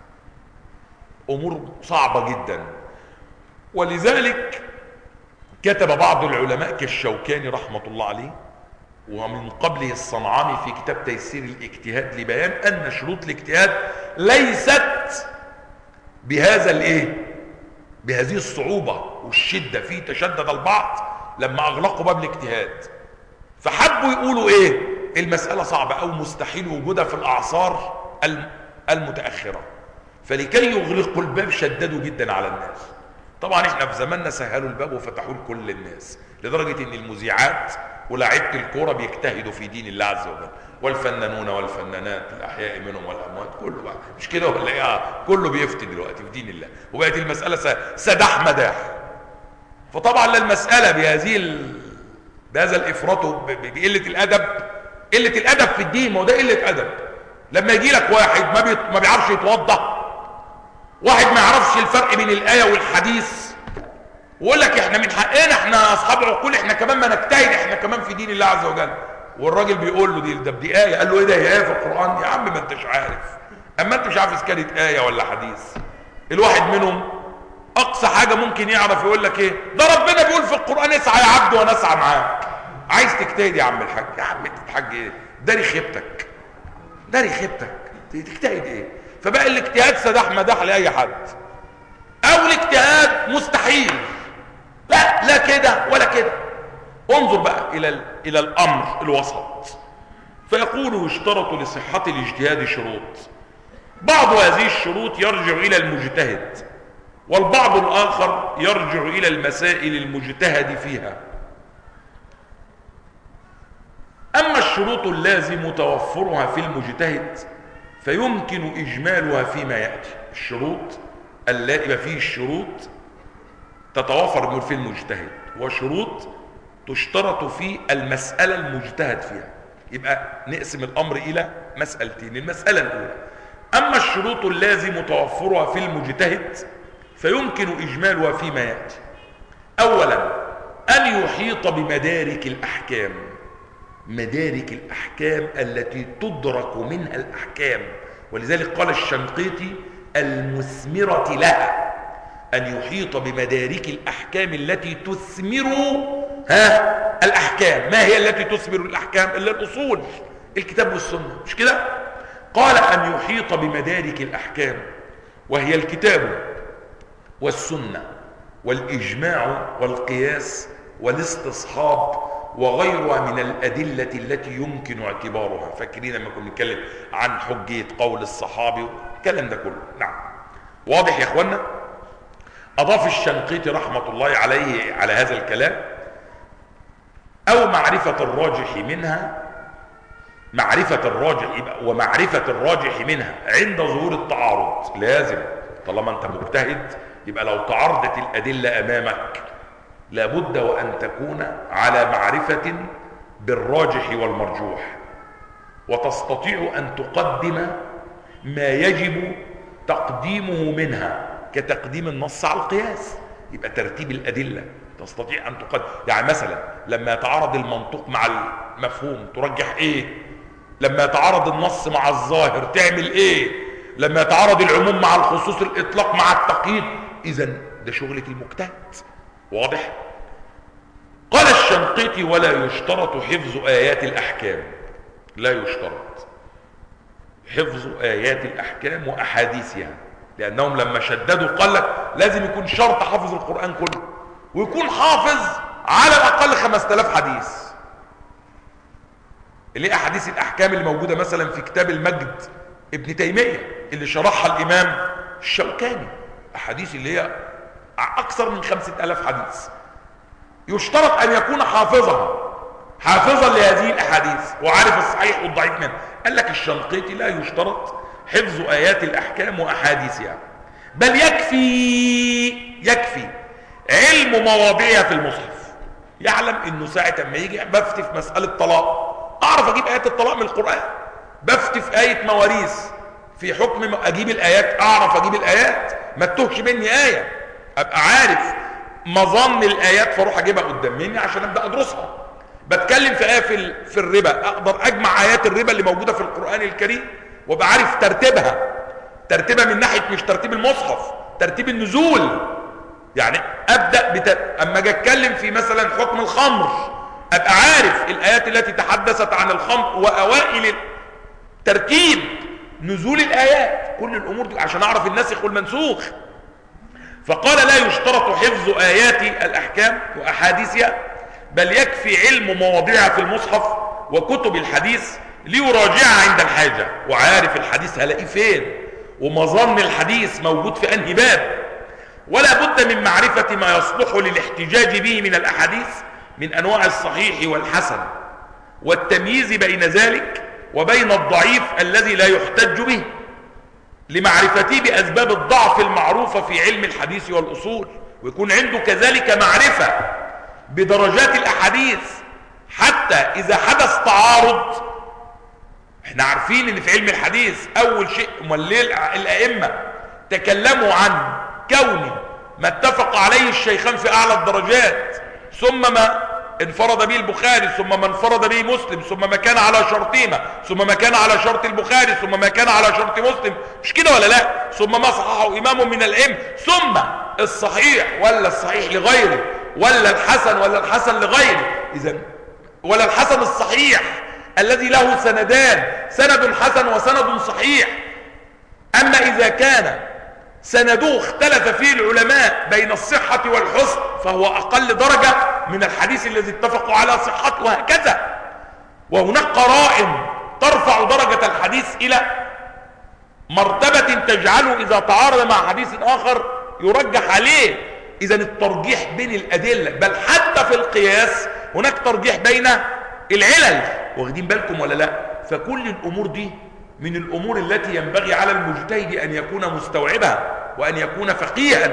Speaker 1: أمور صعبة جدا. ولذلك كتب بعض العلماء كالشوكاني رحمة الله عليه ومن قبله الصنعاني في كتاب تيسير الاجتهاد لبيان أن شروط الاجتهاد ليست بهذا الايه؟ بهذه الصعوبة والشدة. فيه تشدد البعض لما أغلقوا باب الاجتهاد، فحبوا يقولوا ايه؟ المسألة صعبة أو مستحيل وجودها في الأعصار المتأخرة، فلكي يغلقوا الباب شددوا جدا على الناس. طبعا احنا في زماننا سهلوا الباب وفتحوه لكل الناس، لدرجة ان المذيعات ولاعيبه الكوره بيجتهدوا في دين الله عز وجل، والفنانون والفنانات الاحياء منهم والاموات، كله بقى مش كده ولا ايه؟ كله بيفتي دلوقتي في دين الله، وبقت المساله سداح مداح. فطبعا المساله بهذه ال... بهذا الافراط بقله الادب، قله الادب في الدين، ما هو ده قله ادب. لما يجي لك واحد ما, بي... ما بيعرفش يتوضا، واحد ما يعرفش الفرق بين الايه والحديث، ويقول لك احنا من حقنا، احنا اصحاب عقول، احنا كمان ما نجتهد، احنا كمان في دين الله عز وجل. والراجل بيقول له دي ده دي ايه، قال له ايه ده؟ هي ايه في القران؟ يا عم ما انتش عارف، اما انت مش عارف اذا كانت ايه ولا حديث. الواحد منهم اقصى حاجه ممكن يعرف يقول لك ايه؟ ده ربنا بيقول في القران اسعى يا عبد وانا اسعى معاك. عايز تجتهد يا عم الحاج، يا عم تتحج ايه؟ داري خيبتك، داري خيبتك، تجتهد ايه؟ فبقى الاجتهاد سداح مداح لاي حد، او الاجتهاد مستحيل، لا لا كده ولا كده. انظر بقى الى الى الامر الوسط، فيقول يشترط لصحة الاجتهاد شروط، بعض هذه الشروط يرجع الى المجتهد والبعض الاخر يرجع الى المسائل المجتهد فيها. اما الشروط اللازم توفرها في المجتهد فيمكن اجمالها فيما ياتي. الشروط اللي يبقى فيه الشروط تتوافر في المجتهد، وشروط تشترط في المسألة المجتهد فيها. يبقى نقسم الأمر إلى مسألتين. المسألة الأولى، أما الشروط اللازم توفرها في المجتهد فيمكن إجمالها فيما يأتي. أولا، أن يحيط بمدارك الأحكام، مدارك الأحكام التي تدرك منها الأحكام، ولذلك قال الشنقيطي المثمرة لها، أن يحيط بمدارك الأحكام التي تثمر ها الأحكام. ما هي التي تثمر الأحكام؟ إلا الأصول، الكتاب والسنة، مش كده؟ قال أن يحيط بمدارك الأحكام، وهي الكتاب والسنة والإجماع والقياس والاستصحاب وغيرها من الأدلة التي يمكن اعتبارها. فاكرين لما كنا نتكلم عن حجية قول الصحابي والكلام ده كله؟ نعم، واضح يا اخوانا؟ أضاف الشنقيطي رحمة الله عليه على هذا الكلام: أو معرفة الراجح منها، معرفة الراجح يبقى ومعرفة الراجح منها عند ظهور التعارض. لازم طالما أنت مجتهد يبقى لو تعارضت الأدلة أمامك لابد وأن تكون على معرفة بالراجح والمرجوح، وتستطيع أن تقدم ما يجب تقديمه منها كتقديم النص على القياس. يبقى ترتيب الأدلة تستطيع أن تقدم. يعني مثلا لما يتعارض المنطوق مع المفهوم ترجح إيه؟ لما يتعارض النص مع الظاهر تعمل إيه؟ لما يتعارض العموم مع الخصوص، الإطلاق مع التقييد. إذن ده شغلة المجتهد. واضح؟ قال الشنقيطي: ولا يشترط حفظ آيات الأحكام. لا يشترط حفظ آيات الأحكام وأحاديثها، لأنهم لما شددوا قال لك لازم يكون شرط حافظ القرآن كله، ويكون حافظ على الأقل خمسة آلاف حديث. اللي هي أحاديث الأحكام اللي موجودة مثلا في كتاب المجد ابن تيمية اللي شرحها الإمام الشوكاني، أحاديث اللي هي أكثر من خمسة آلاف حديث. يشترط أن يكون حافظها، حافظا لهذه الأحاديث وعارف الصحيح والضعيف منها. قال لك الشنقيطي: لا يشترط حفظ آيات الأحكام وأحاديثها، بل يكفي يكفي علم مواضعها في المصحف. يعلم إنه ساعة ما يجي بفتي في مسألة طلاق أعرف أجيب آيات الطلاق من القرآن، بفتي في آية مواريث في حكم أجيب الآيات، أعرف أجيب الآيات، ما تتوهش مني آية، أبقى عارف مظن الآيات فاروح أجيبها قدام مني عشان أبدأ أدرسها. بتكلم في آية في, في الربا، أقدر أجمع آيات الربا اللي موجودة في القرآن الكريم وابقى عارف ترتيبها، ترتيبها من ناحية مش ترتيب المصحف، ترتيب النزول. يعني أبدأ بت... أما أجي أتكلم في مثلا حكم الخمر أبقى عارف الآيات التي تحدثت عن الخمر وأوائل ترتيب نزول الآيات، كل الأمور دي عشان أعرف الناسخ والمنسوخ. فقال: لا يشترط حفظ آيات الأحكام وأحاديثها، بل يكفي علم مواضعها في المصحف وكتب الحديث ليراجعها عند الحاجة، وعارف الحديث هلاقيه فين ومظن الحديث موجود في أنهي باب. ولا بد من معرفة ما يصلح للاحتجاج به من الأحاديث من أنواع الصحيح والحسن، والتمييز بين ذلك وبين الضعيف الذي لا يحتج به، لمعرفته بأسباب الضعف المعروفة في علم الحديث والأصول، ويكون عنده كذلك معرفة بدرجات الأحاديث، حتى إذا حدث تعارض. احنا عارفين ان في علم الحديث أول شيء ليه الأئمة تكلموا عن كون ما اتفق عليه الشيخان في أعلى الدرجات، ثم ما انفرد به البخاري، ثم ما انفرد به مسلم، ثم ما كان على شرطهما، ثم ما كان على شرط البخاري، ثم ما كان على شرط مسلم، مش كده ولا لا؟ ثم ما صححه إمام من الأئمة، ثم الصحيح ولا الصحيح لغيره، ولا الحسن ولا الحسن لغيره. إذن ولا الحسن الصحيح الذي له سندان، سند حسن وسند صحيح. أما إذا كان سنده اختلف فيه العلماء بين الصحة والحسن فهو أقل درجة من الحديث الذي اتفقوا على صحته، وهكذا. وهناك قرائن ترفع درجة الحديث إلى مرتبة تجعله إذا تعارض مع حديث آخر يرجح عليه. إذن الترجيح بين الأدلة، بل حتى في القياس هناك ترجيح بين العلل، واخدين بالكم ولا لا؟ فكل الأمور دي من الأمور التي ينبغي على المجتهد أن يكون مستوعبها وأن يكون فقيها.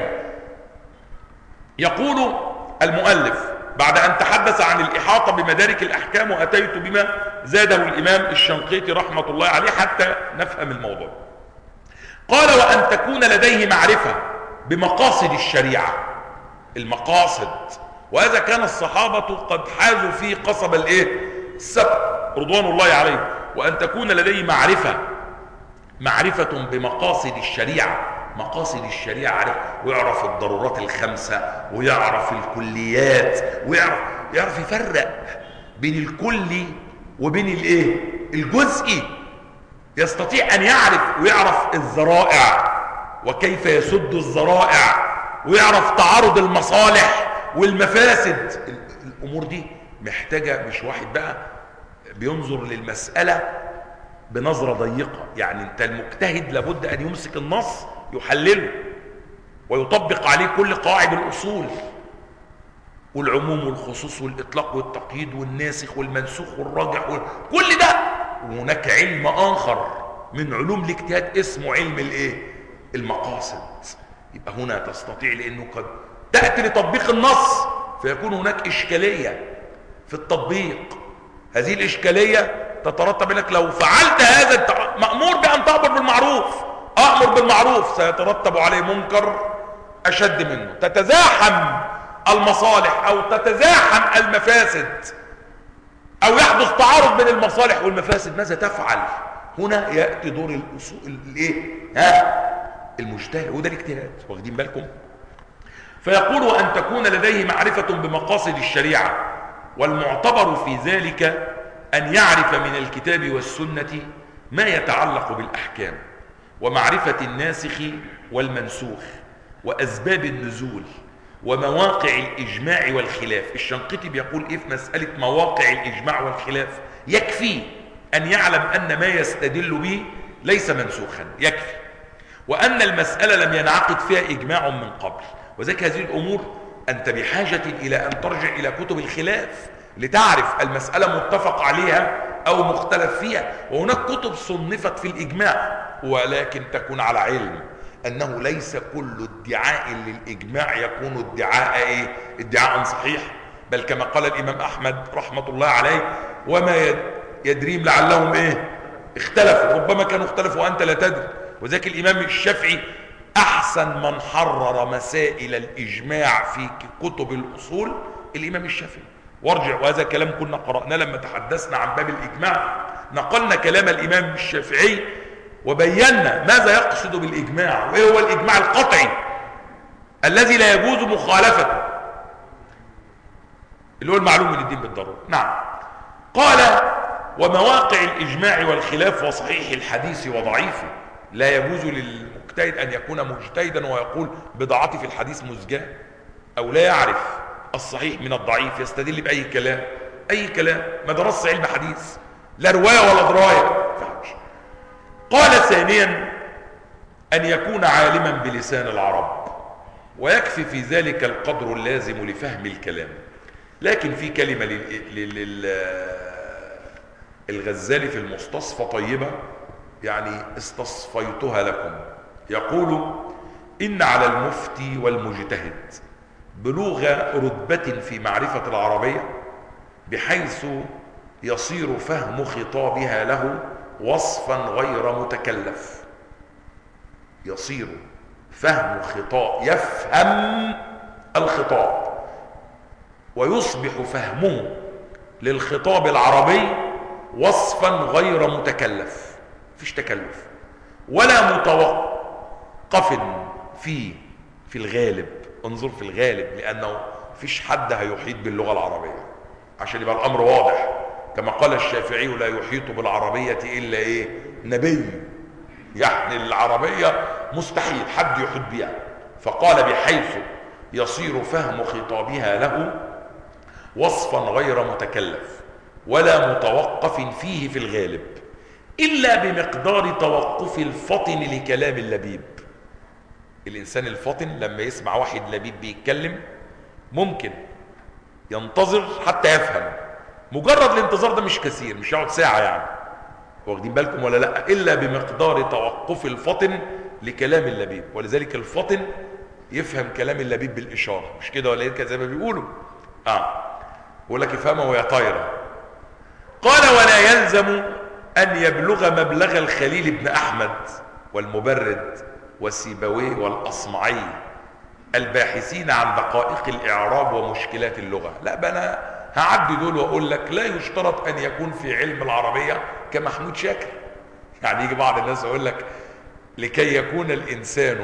Speaker 1: يقول المؤلف بعد أن تحدث عن الإحاطة بمدارك الأحكام: وأتيت بما زاده الإمام الشنقيطي رحمة الله عليه حتى نفهم الموضوع. قال: وأن تكون لديه معرفة بمقاصد الشريعة، المقاصد، وهذا كان الصحابة قد حازوا فيه قصب الايه السبق رضوان الله عليه. وأن تكون لديه معرفة معرفة بمقاصد الشريعة، مقاصد الشريعة، ويعرف الضرورات الخمسة، ويعرف الكليات، ويعرف يعرف يفرق بين الكلي وبين الايه الجزئي، يستطيع ان يعرف ويعرف الذرائع وكيف يسد الذرائع، ويعرف تعارض المصالح والمفاسد. الامور دي محتاجة مش واحد بقى بينظر للمسألة بنظرة ضيقة. يعني انت المجتهد لابد ان يمسك النص يحلله ويطبق عليه كل قواعد الاصول والعموم والخصوص والاطلاق والتقييد والناسخ والمنسوخ والراجع كل ده. وهناك علم اخر من علوم الاجتهاد اسمه علم الايه المقاصد. يبقى هنا تستطيع، لانه قد تأتي لتطبيق النص فيكون هناك اشكالية في التطبيق. هذه الاشكالية تترتب انك لو فعلت هذا مأمور بأن تأمر بالمعروف، أأمر بالمعروف سيترتب عليه منكر أشد منه، تتزاحم المصالح أو تتزاحم المفاسد أو يحدث تعارض بين المصالح والمفاسد. ماذا تفعل؟ هنا يأتي دور الأصول الايه ها المجتهد، وده الاجتهاد. واخدين بالكم؟ فيقول أن تكون لديه معرفة بمقاصد الشريعة، والمعتبر في ذلك أن يعرف من الكتاب والسنة ما يتعلق بالأحكام، ومعرفة الناسخ والمنسوخ، وأسباب النزول، ومواقع الإجماع والخلاف. الشنقيطي بيقول إيه في مسألة مواقع الإجماع والخلاف؟ يكفي أن يعلم أن ما يستدل به ليس منسوخا، يكفي، وأن المسألة لم ينعقد فيها إجماع من قبل. وذلك هذه الأمور أنت بحاجة إلى أن ترجع إلى كتب الخلاف لتعرف المسألة متفق عليها أو مختلف فيها. وهناك كتب صنفت في الإجماع، ولكن تكون على علم أنه ليس كل ادعاء للإجماع يكون ادعاء إيه؟ ادعاء صحيح، بل كما قال الإمام أحمد رحمة الله عليه: وما يدريهم لعلهم إيه؟ اختلفوا، ربما كانوا اختلفوا وأنت لا تدري. وذلك الإمام الشافعي أحسن من حرر مسائل الإجماع في كتب الأصول الإمام الشافعي. وارجع، وهذا كلام كنا قرأناه لما تحدثنا عن باب الإجماع، نقلنا كلام الإمام الشافعي وبينا ماذا يقصد بالإجماع، وإيه هو الإجماع القطعي الذي لا يجوز مخالفته، اللي هو المعلوم من الدين بالضرورة. نعم. قال: ومواقع الإجماع والخلاف وصحيح الحديث وضعيفه. لا يجوز للمجتهد أن يكون مجتهدا ويقول بضاعتي في الحديث مزجاة، أو لا يعرف الصحيح من الضعيف، يستدل بأي كلام، أي كلام، ما درس علم حديث، لا رواية ولا دراية. قال: ثانيا أن يكون عالما بلسان العرب، ويكفي في ذلك القدر اللازم لفهم الكلام. لكن في كلمة للغزالي في المستصفى طيبة، يعني استصفيتها لكم. يقول: إن على المفتي والمجتهد بلوغ رتبة في معرفة العربية بحيث يصير فهم خطابها له وصفا غير متكلف. يصير فهم خطاب، يفهم الخطاب ويصبح فهمه للخطاب العربي وصفا غير متكلف، مفيش تكلف ولا متوقف فيه في الغالب. انظر في الغالب، لأنه مفيش حد هيحيط باللغة العربية، عشان يبقى الأمر واضح. كما قال الشافعي: لا يحيط بالعربية إلا إيه؟ نبي. يعني العربية مستحيل حد يحيط بها. فقال: بحيث يصير فهم خطابها له وصفا غير متكلف ولا متوقف فيه في الغالب، إلا بمقدار توقف الفطن لكلام اللبيب. الإنسان الفطن لما يسمع واحد لبيب بيتكلم ممكن ينتظر حتى يفهم. مجرد الانتظار ده مش كثير، مش يقعد ساعة يعني. واخدين بالكم ولا لا؟ إلا بمقدار توقف الفطن لكلام اللبيب. ولذلك الفطن يفهم كلام اللبيب بالإشارة، مش كده ولا كده زي ما بيقولوا؟ اه يقول لك افهمه ويا طايرة. قال: ولا يلزم أن يبلغ مبلغ الخليل بن أحمد والمبرد والسيبويه والأصمعي الباحثين عن دقائق الإعراب ومشكلات اللغة. لا، بقى أنا هعدي دول وأقول لك لا يشترط أن يكون في علم العربية كمحمود شاكر. يعني يجي بعض الناس يقول لك لكي يكون الإنسان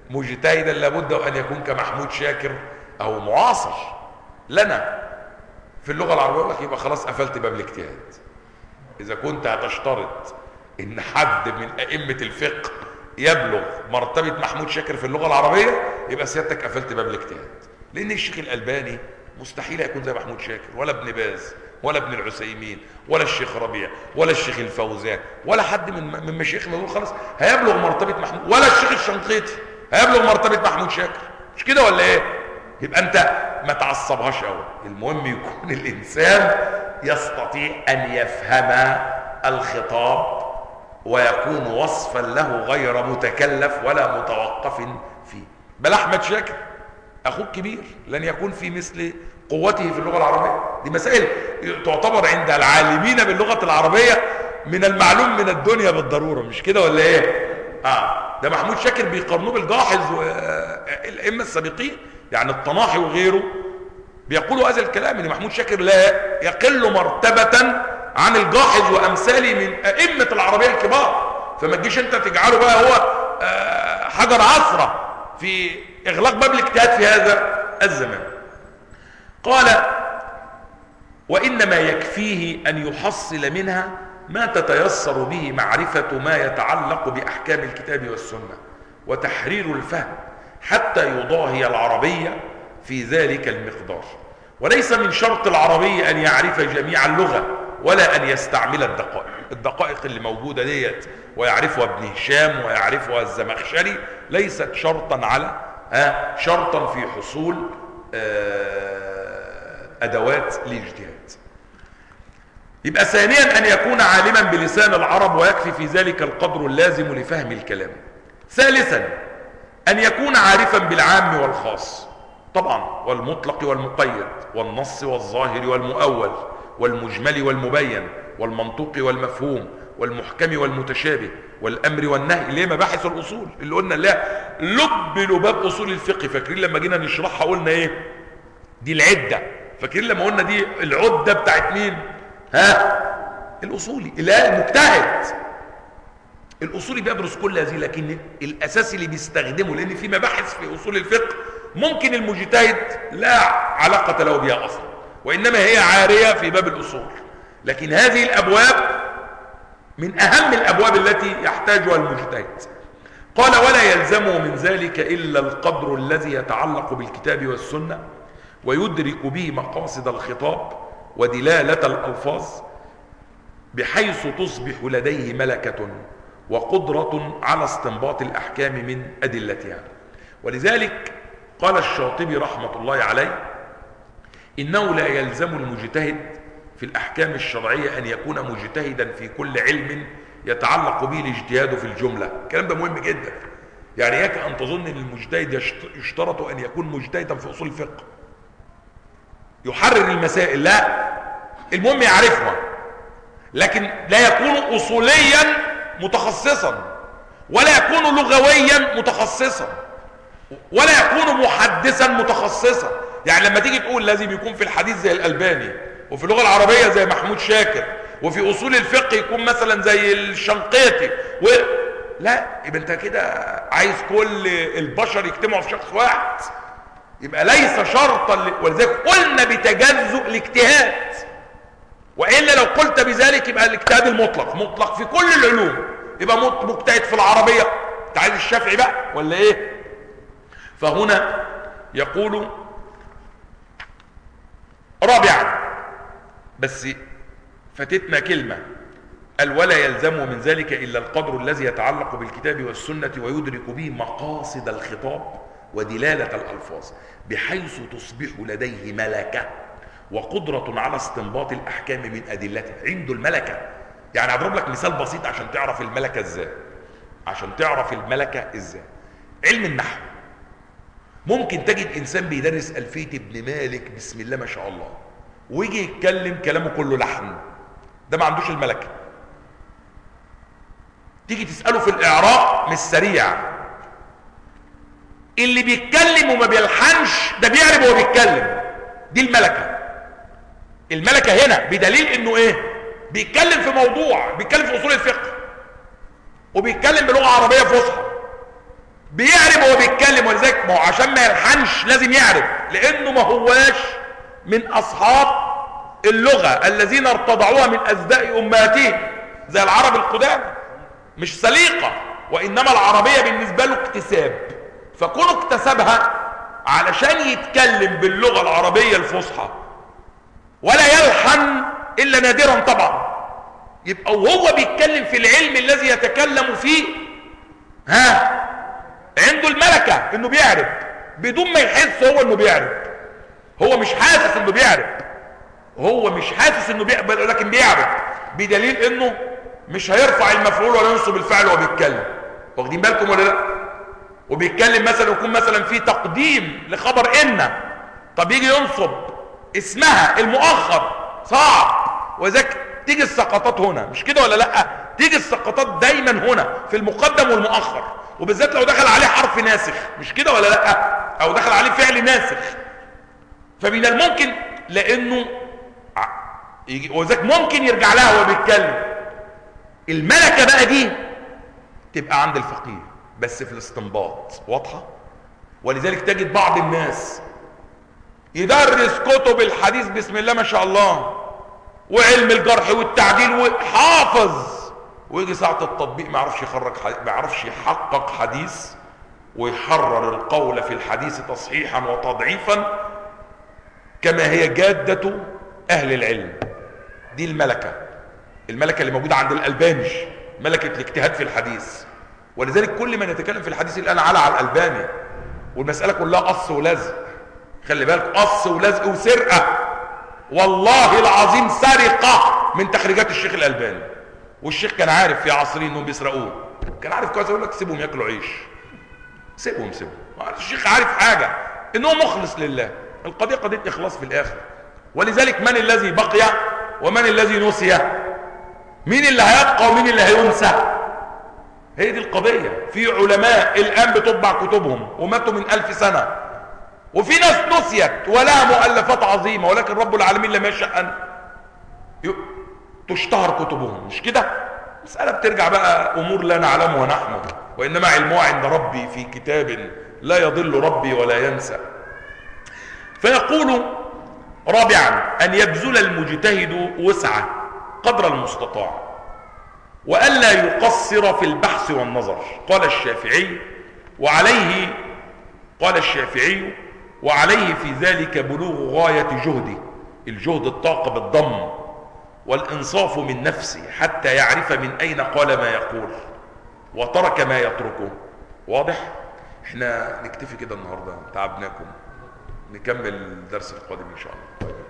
Speaker 1: مجتهدا لابد أن يكون كمحمود شاكر أو معاصر لنا. في اللغة العربية يقول لك يبقى خلاص قفلت باب الاجتهاد. إذا كنت هتشترط إن حد من أئمة الفقه يبلغ مرتبة محمود شاكر في اللغة العربية يبقى سيادتك قفلت باب الاجتهاد، لأن الشيخ الألباني مستحيل يكون زي محمود شاكر، ولا ابن باز، ولا ابن العثيمين، ولا الشيخ ربيع، ولا الشيخ الفوزان، ولا حد من من مشايخنا دول خالص هيبلغ مرتبة محمود، ولا الشيخ الشنقيطي هيبلغ مرتبة محمود شاكر. مش كده ولا ايه؟ يبقى انت ما تعصبهاش قوي. المهم يكون الانسان يستطيع ان يفهم الخطاب ويكون وصفا له غير متكلف ولا متوقف فيه. بل احمد شاكر اخوك كبير لن يكون في مثل قوته في اللغة العربية. دي مسائل تعتبر عند العالمين باللغة العربية من المعلوم من الدنيا بالضرورة. مش كده ولا ايه؟ اه ده محمود شاكر بيقارنوه بالجاحظ والائمة السابقين، يعني الطناحي وغيره بيقولوا هذا الكلام، ان محمود شاكر لا يقل مرتبة عن الجاحظ وامثاله من ائمة العربية الكبار. فما تجيش انت تجعله بقى هو حجر عثرة في اغلاق باب الاجتهاد في هذا الزمان. قال: وإنما يكفيه أن يحصل منها ما تتيسر به معرفة ما يتعلق بأحكام الكتاب والسنة وتحرير الفهم حتى يضاهي العربية في ذلك المقدار. وليس من شرط العربي أن يعرف جميع اللغة ولا أن يستعمل الدقائق. الدقائق اللي موجودة ديت ويعرفها ابن هشام ويعرفها الزمخشري ليست شرطا على ها شرطا في حصول أدوات الاجتهاد. يبقى ثانيا أن يكون عالما بلسان العرب ويكفي في ذلك القدر اللازم لفهم الكلام. ثالثا أن يكون عارفا بالعام والخاص طبعا، والمطلق والمقيد، والنص والظاهر والمؤول، والمجمل والمبين، والمنطوق والمفهوم، والمحكم والمتشابه، والأمر والنهي، اللي هي مباحث الأصول اللي قلنا لها لب لباب أصول الفقه. فاكرين لما جينا نشرحها قلنا إيه؟ دي العدة. فاكرين لما قلنا دي العدة بتاعت مين؟ ها؟ الأصولي، لا المجتهد. الأصولي بيدرس كل هذه، لكن الأساس اللي بيستخدمه، لأن في مباحث في أصول الفقه ممكن المجتهد لا علاقة له بها أصلا، وإنما هي عارية في باب الأصول. لكن هذه الأبواب من أهم الأبواب التي يحتاجها المجتهد. قال: ولا يلزمه من ذلك إلا القدر الذي يتعلق بالكتاب والسنة ويدرك به مقاصد الخطاب ودلالة الألفاظ بحيث تصبح لديه ملكة وقدرة على استنباط الأحكام من أدلتها. ولذلك قال الشاطبي رحمة الله عليه: إنه لا يلزم المجتهد في الأحكام الشرعية أن يكون مجتهدا في كل علم يتعلق به الاجتهاد في الجملة. الكلام ده مهم جدا. يعني يك أن تظن أن المجتهد يشترط أن يكون مجتهدا في أصول الفقه يحرر المسائل، لا، المهم يعرفها، لكن لا يكون أصوليا متخصصا، ولا يكون لغويا متخصصا، ولا يكون محدثا متخصصا. يعني لما تيجي تقول لازم يكون في الحديث زي الألباني، وفي اللغة العربية زي محمود شاكر، وفي أصول الفقه يكون مثلا زي الشنقيطي و... لا، يبقى انت كده عايز كل البشر يجتمعوا في شخص واحد، يبقى ليس شرطا ل... ولذلك قلنا بتجزؤ الاجتهاد، وإلا لو قلت بذلك يبقى الاجتهاد المطلق مطلق في كل العلوم، يبقى مجتهد في العربية. انت عايز الشافعي بقى ولا ايه؟ فهنا يقول رابعا، بس فاتتنا كلمة، قال: ولا يلزم من ذلك إلا القدر الذي يتعلق بالكتاب والسنة ويدرك به مقاصد الخطاب ودلالة الألفاظ بحيث تصبح لديه ملكة وقدرة على استنباط الأحكام من أدلتها. عنده الملكة. يعني أضرب لك مثال بسيط عشان تعرف الملكة إزاي. عشان تعرف الملكة إزاي علم النحو. ممكن تجد إنسان بيدرس ألفية ابن مالك بسم الله ما شاء الله، ويجي يتكلم كلامه كله لحن، ده ما عندوش الملكة. تيجي تسأله في الإعراب مش سريع. اللي بيتكلم وما بيلحنش ده بيعرف وهو بيتكلم، دي الملكة. الملكة هنا بدليل انه ايه؟ بيتكلم في موضوع، بيتكلم في اصول الفقه وبيتكلم بلغة عربية فصحى، بيعرف وهو بيتكلم. ولذلك ما هو عشان ما يلحنش لازم يعرف، لانه ما هواش من اصحاب اللغة الذين ارتضعوها من أزداء أمهاتهم زي العرب القدامى، مش سليقة، وإنما العربية بالنسبة له اكتساب، فكونه اكتسبها علشان يتكلم باللغة العربية الفصحى ولا يلحن إلا نادرا طبعا، يبقى وهو بيتكلم في العلم الذي يتكلم فيه ها عنده الملكة انه بيعرف بدون ما يحس هو انه بيعرف. هو مش حاسس انه بيعرف، هو مش حاسس انه بيعرف، لكن بيعرف بدليل انه مش هيرفع المفعول ولا ينصب الفعل وهو بيتكلم. واخدين بالكم ولا لا؟ وبيتكلم مثلا يكون مثلا في تقديم لخبر ان، طب يجي ينصب اسمها المؤخر صعب، وذاك تيجي السقطات هنا، مش كده ولا لا؟ تيجي السقطات دايما هنا في المقدم والمؤخر، وبالذات لو دخل عليه حرف ناسخ، مش كده ولا لا؟ او دخل عليه فعل ناسخ، فمن الممكن لانه يجي، وذاك ممكن يرجع لها وهو بيتكلم. الملكه بقى دي تبقى عند الفقيه بس في الاستنباط، واضحه؟ ولذلك تجد بعض الناس يدرس كتب الحديث بسم الله ما شاء الله وعلم الجرح والتعديل وحافظ، ويجي ساعة التطبيق ما يعرفش يخرج، ما يعرفش يحقق حديث ويحرر القول في الحديث تصحيحا وتضعيفا كما هي جادة أهل العلم. دي الملكة، الملكة اللي موجودة عند الألباني، ملكة الاجتهاد في الحديث. ولذلك كل من يتكلم في الحديث الآن على على الألباني، والمسألة كلها قص ولزق. خلي بالك، قص ولزق وسرقة، والله العظيم سرقة من تخريجات الشيخ الألباني. والشيخ كان عارف في عصرين انهم بيسرقوه، كان عارف كويس، يقول لك سيبهم ياكلوا عيش، سيبهم سيبهم. الشيخ عارف حاجة، انه مخلص لله، القضية قضية اخلاص في الاخر. ولذلك من الذي بقي ومن الذي نسي؟ مين اللي هيبقى ومين اللي هينسى؟ هي دي القضية. في علماء الان بتطبع كتبهم وماتوا من الف سنة، وفي ناس نسيت ولها مؤلفات عظيمة، ولكن رب العالمين لم يشأ ان تشتهر كتبهم، مش كده؟ مسألة بترجع بقى امور لا نعلمها نحن، وانما علمها عند ربي في كتاب لا يضل ربي ولا ينسى. فيقول رابعا ان يبذل المجتهد وسعه قدر المستطاع والا يقصر في البحث والنظر. قال الشافعي وعليه قال الشافعي وعليه في ذلك بلوغ غاية جهده، الجهد الطاقة بالضم، والإنصاف من نفسه حتى يعرف من أين قال ما يقول وترك ما يتركه. واضح؟ احنا نكتفي كده النهاردة، تعبناكم، نكمل الدرس القادم إن شاء الله.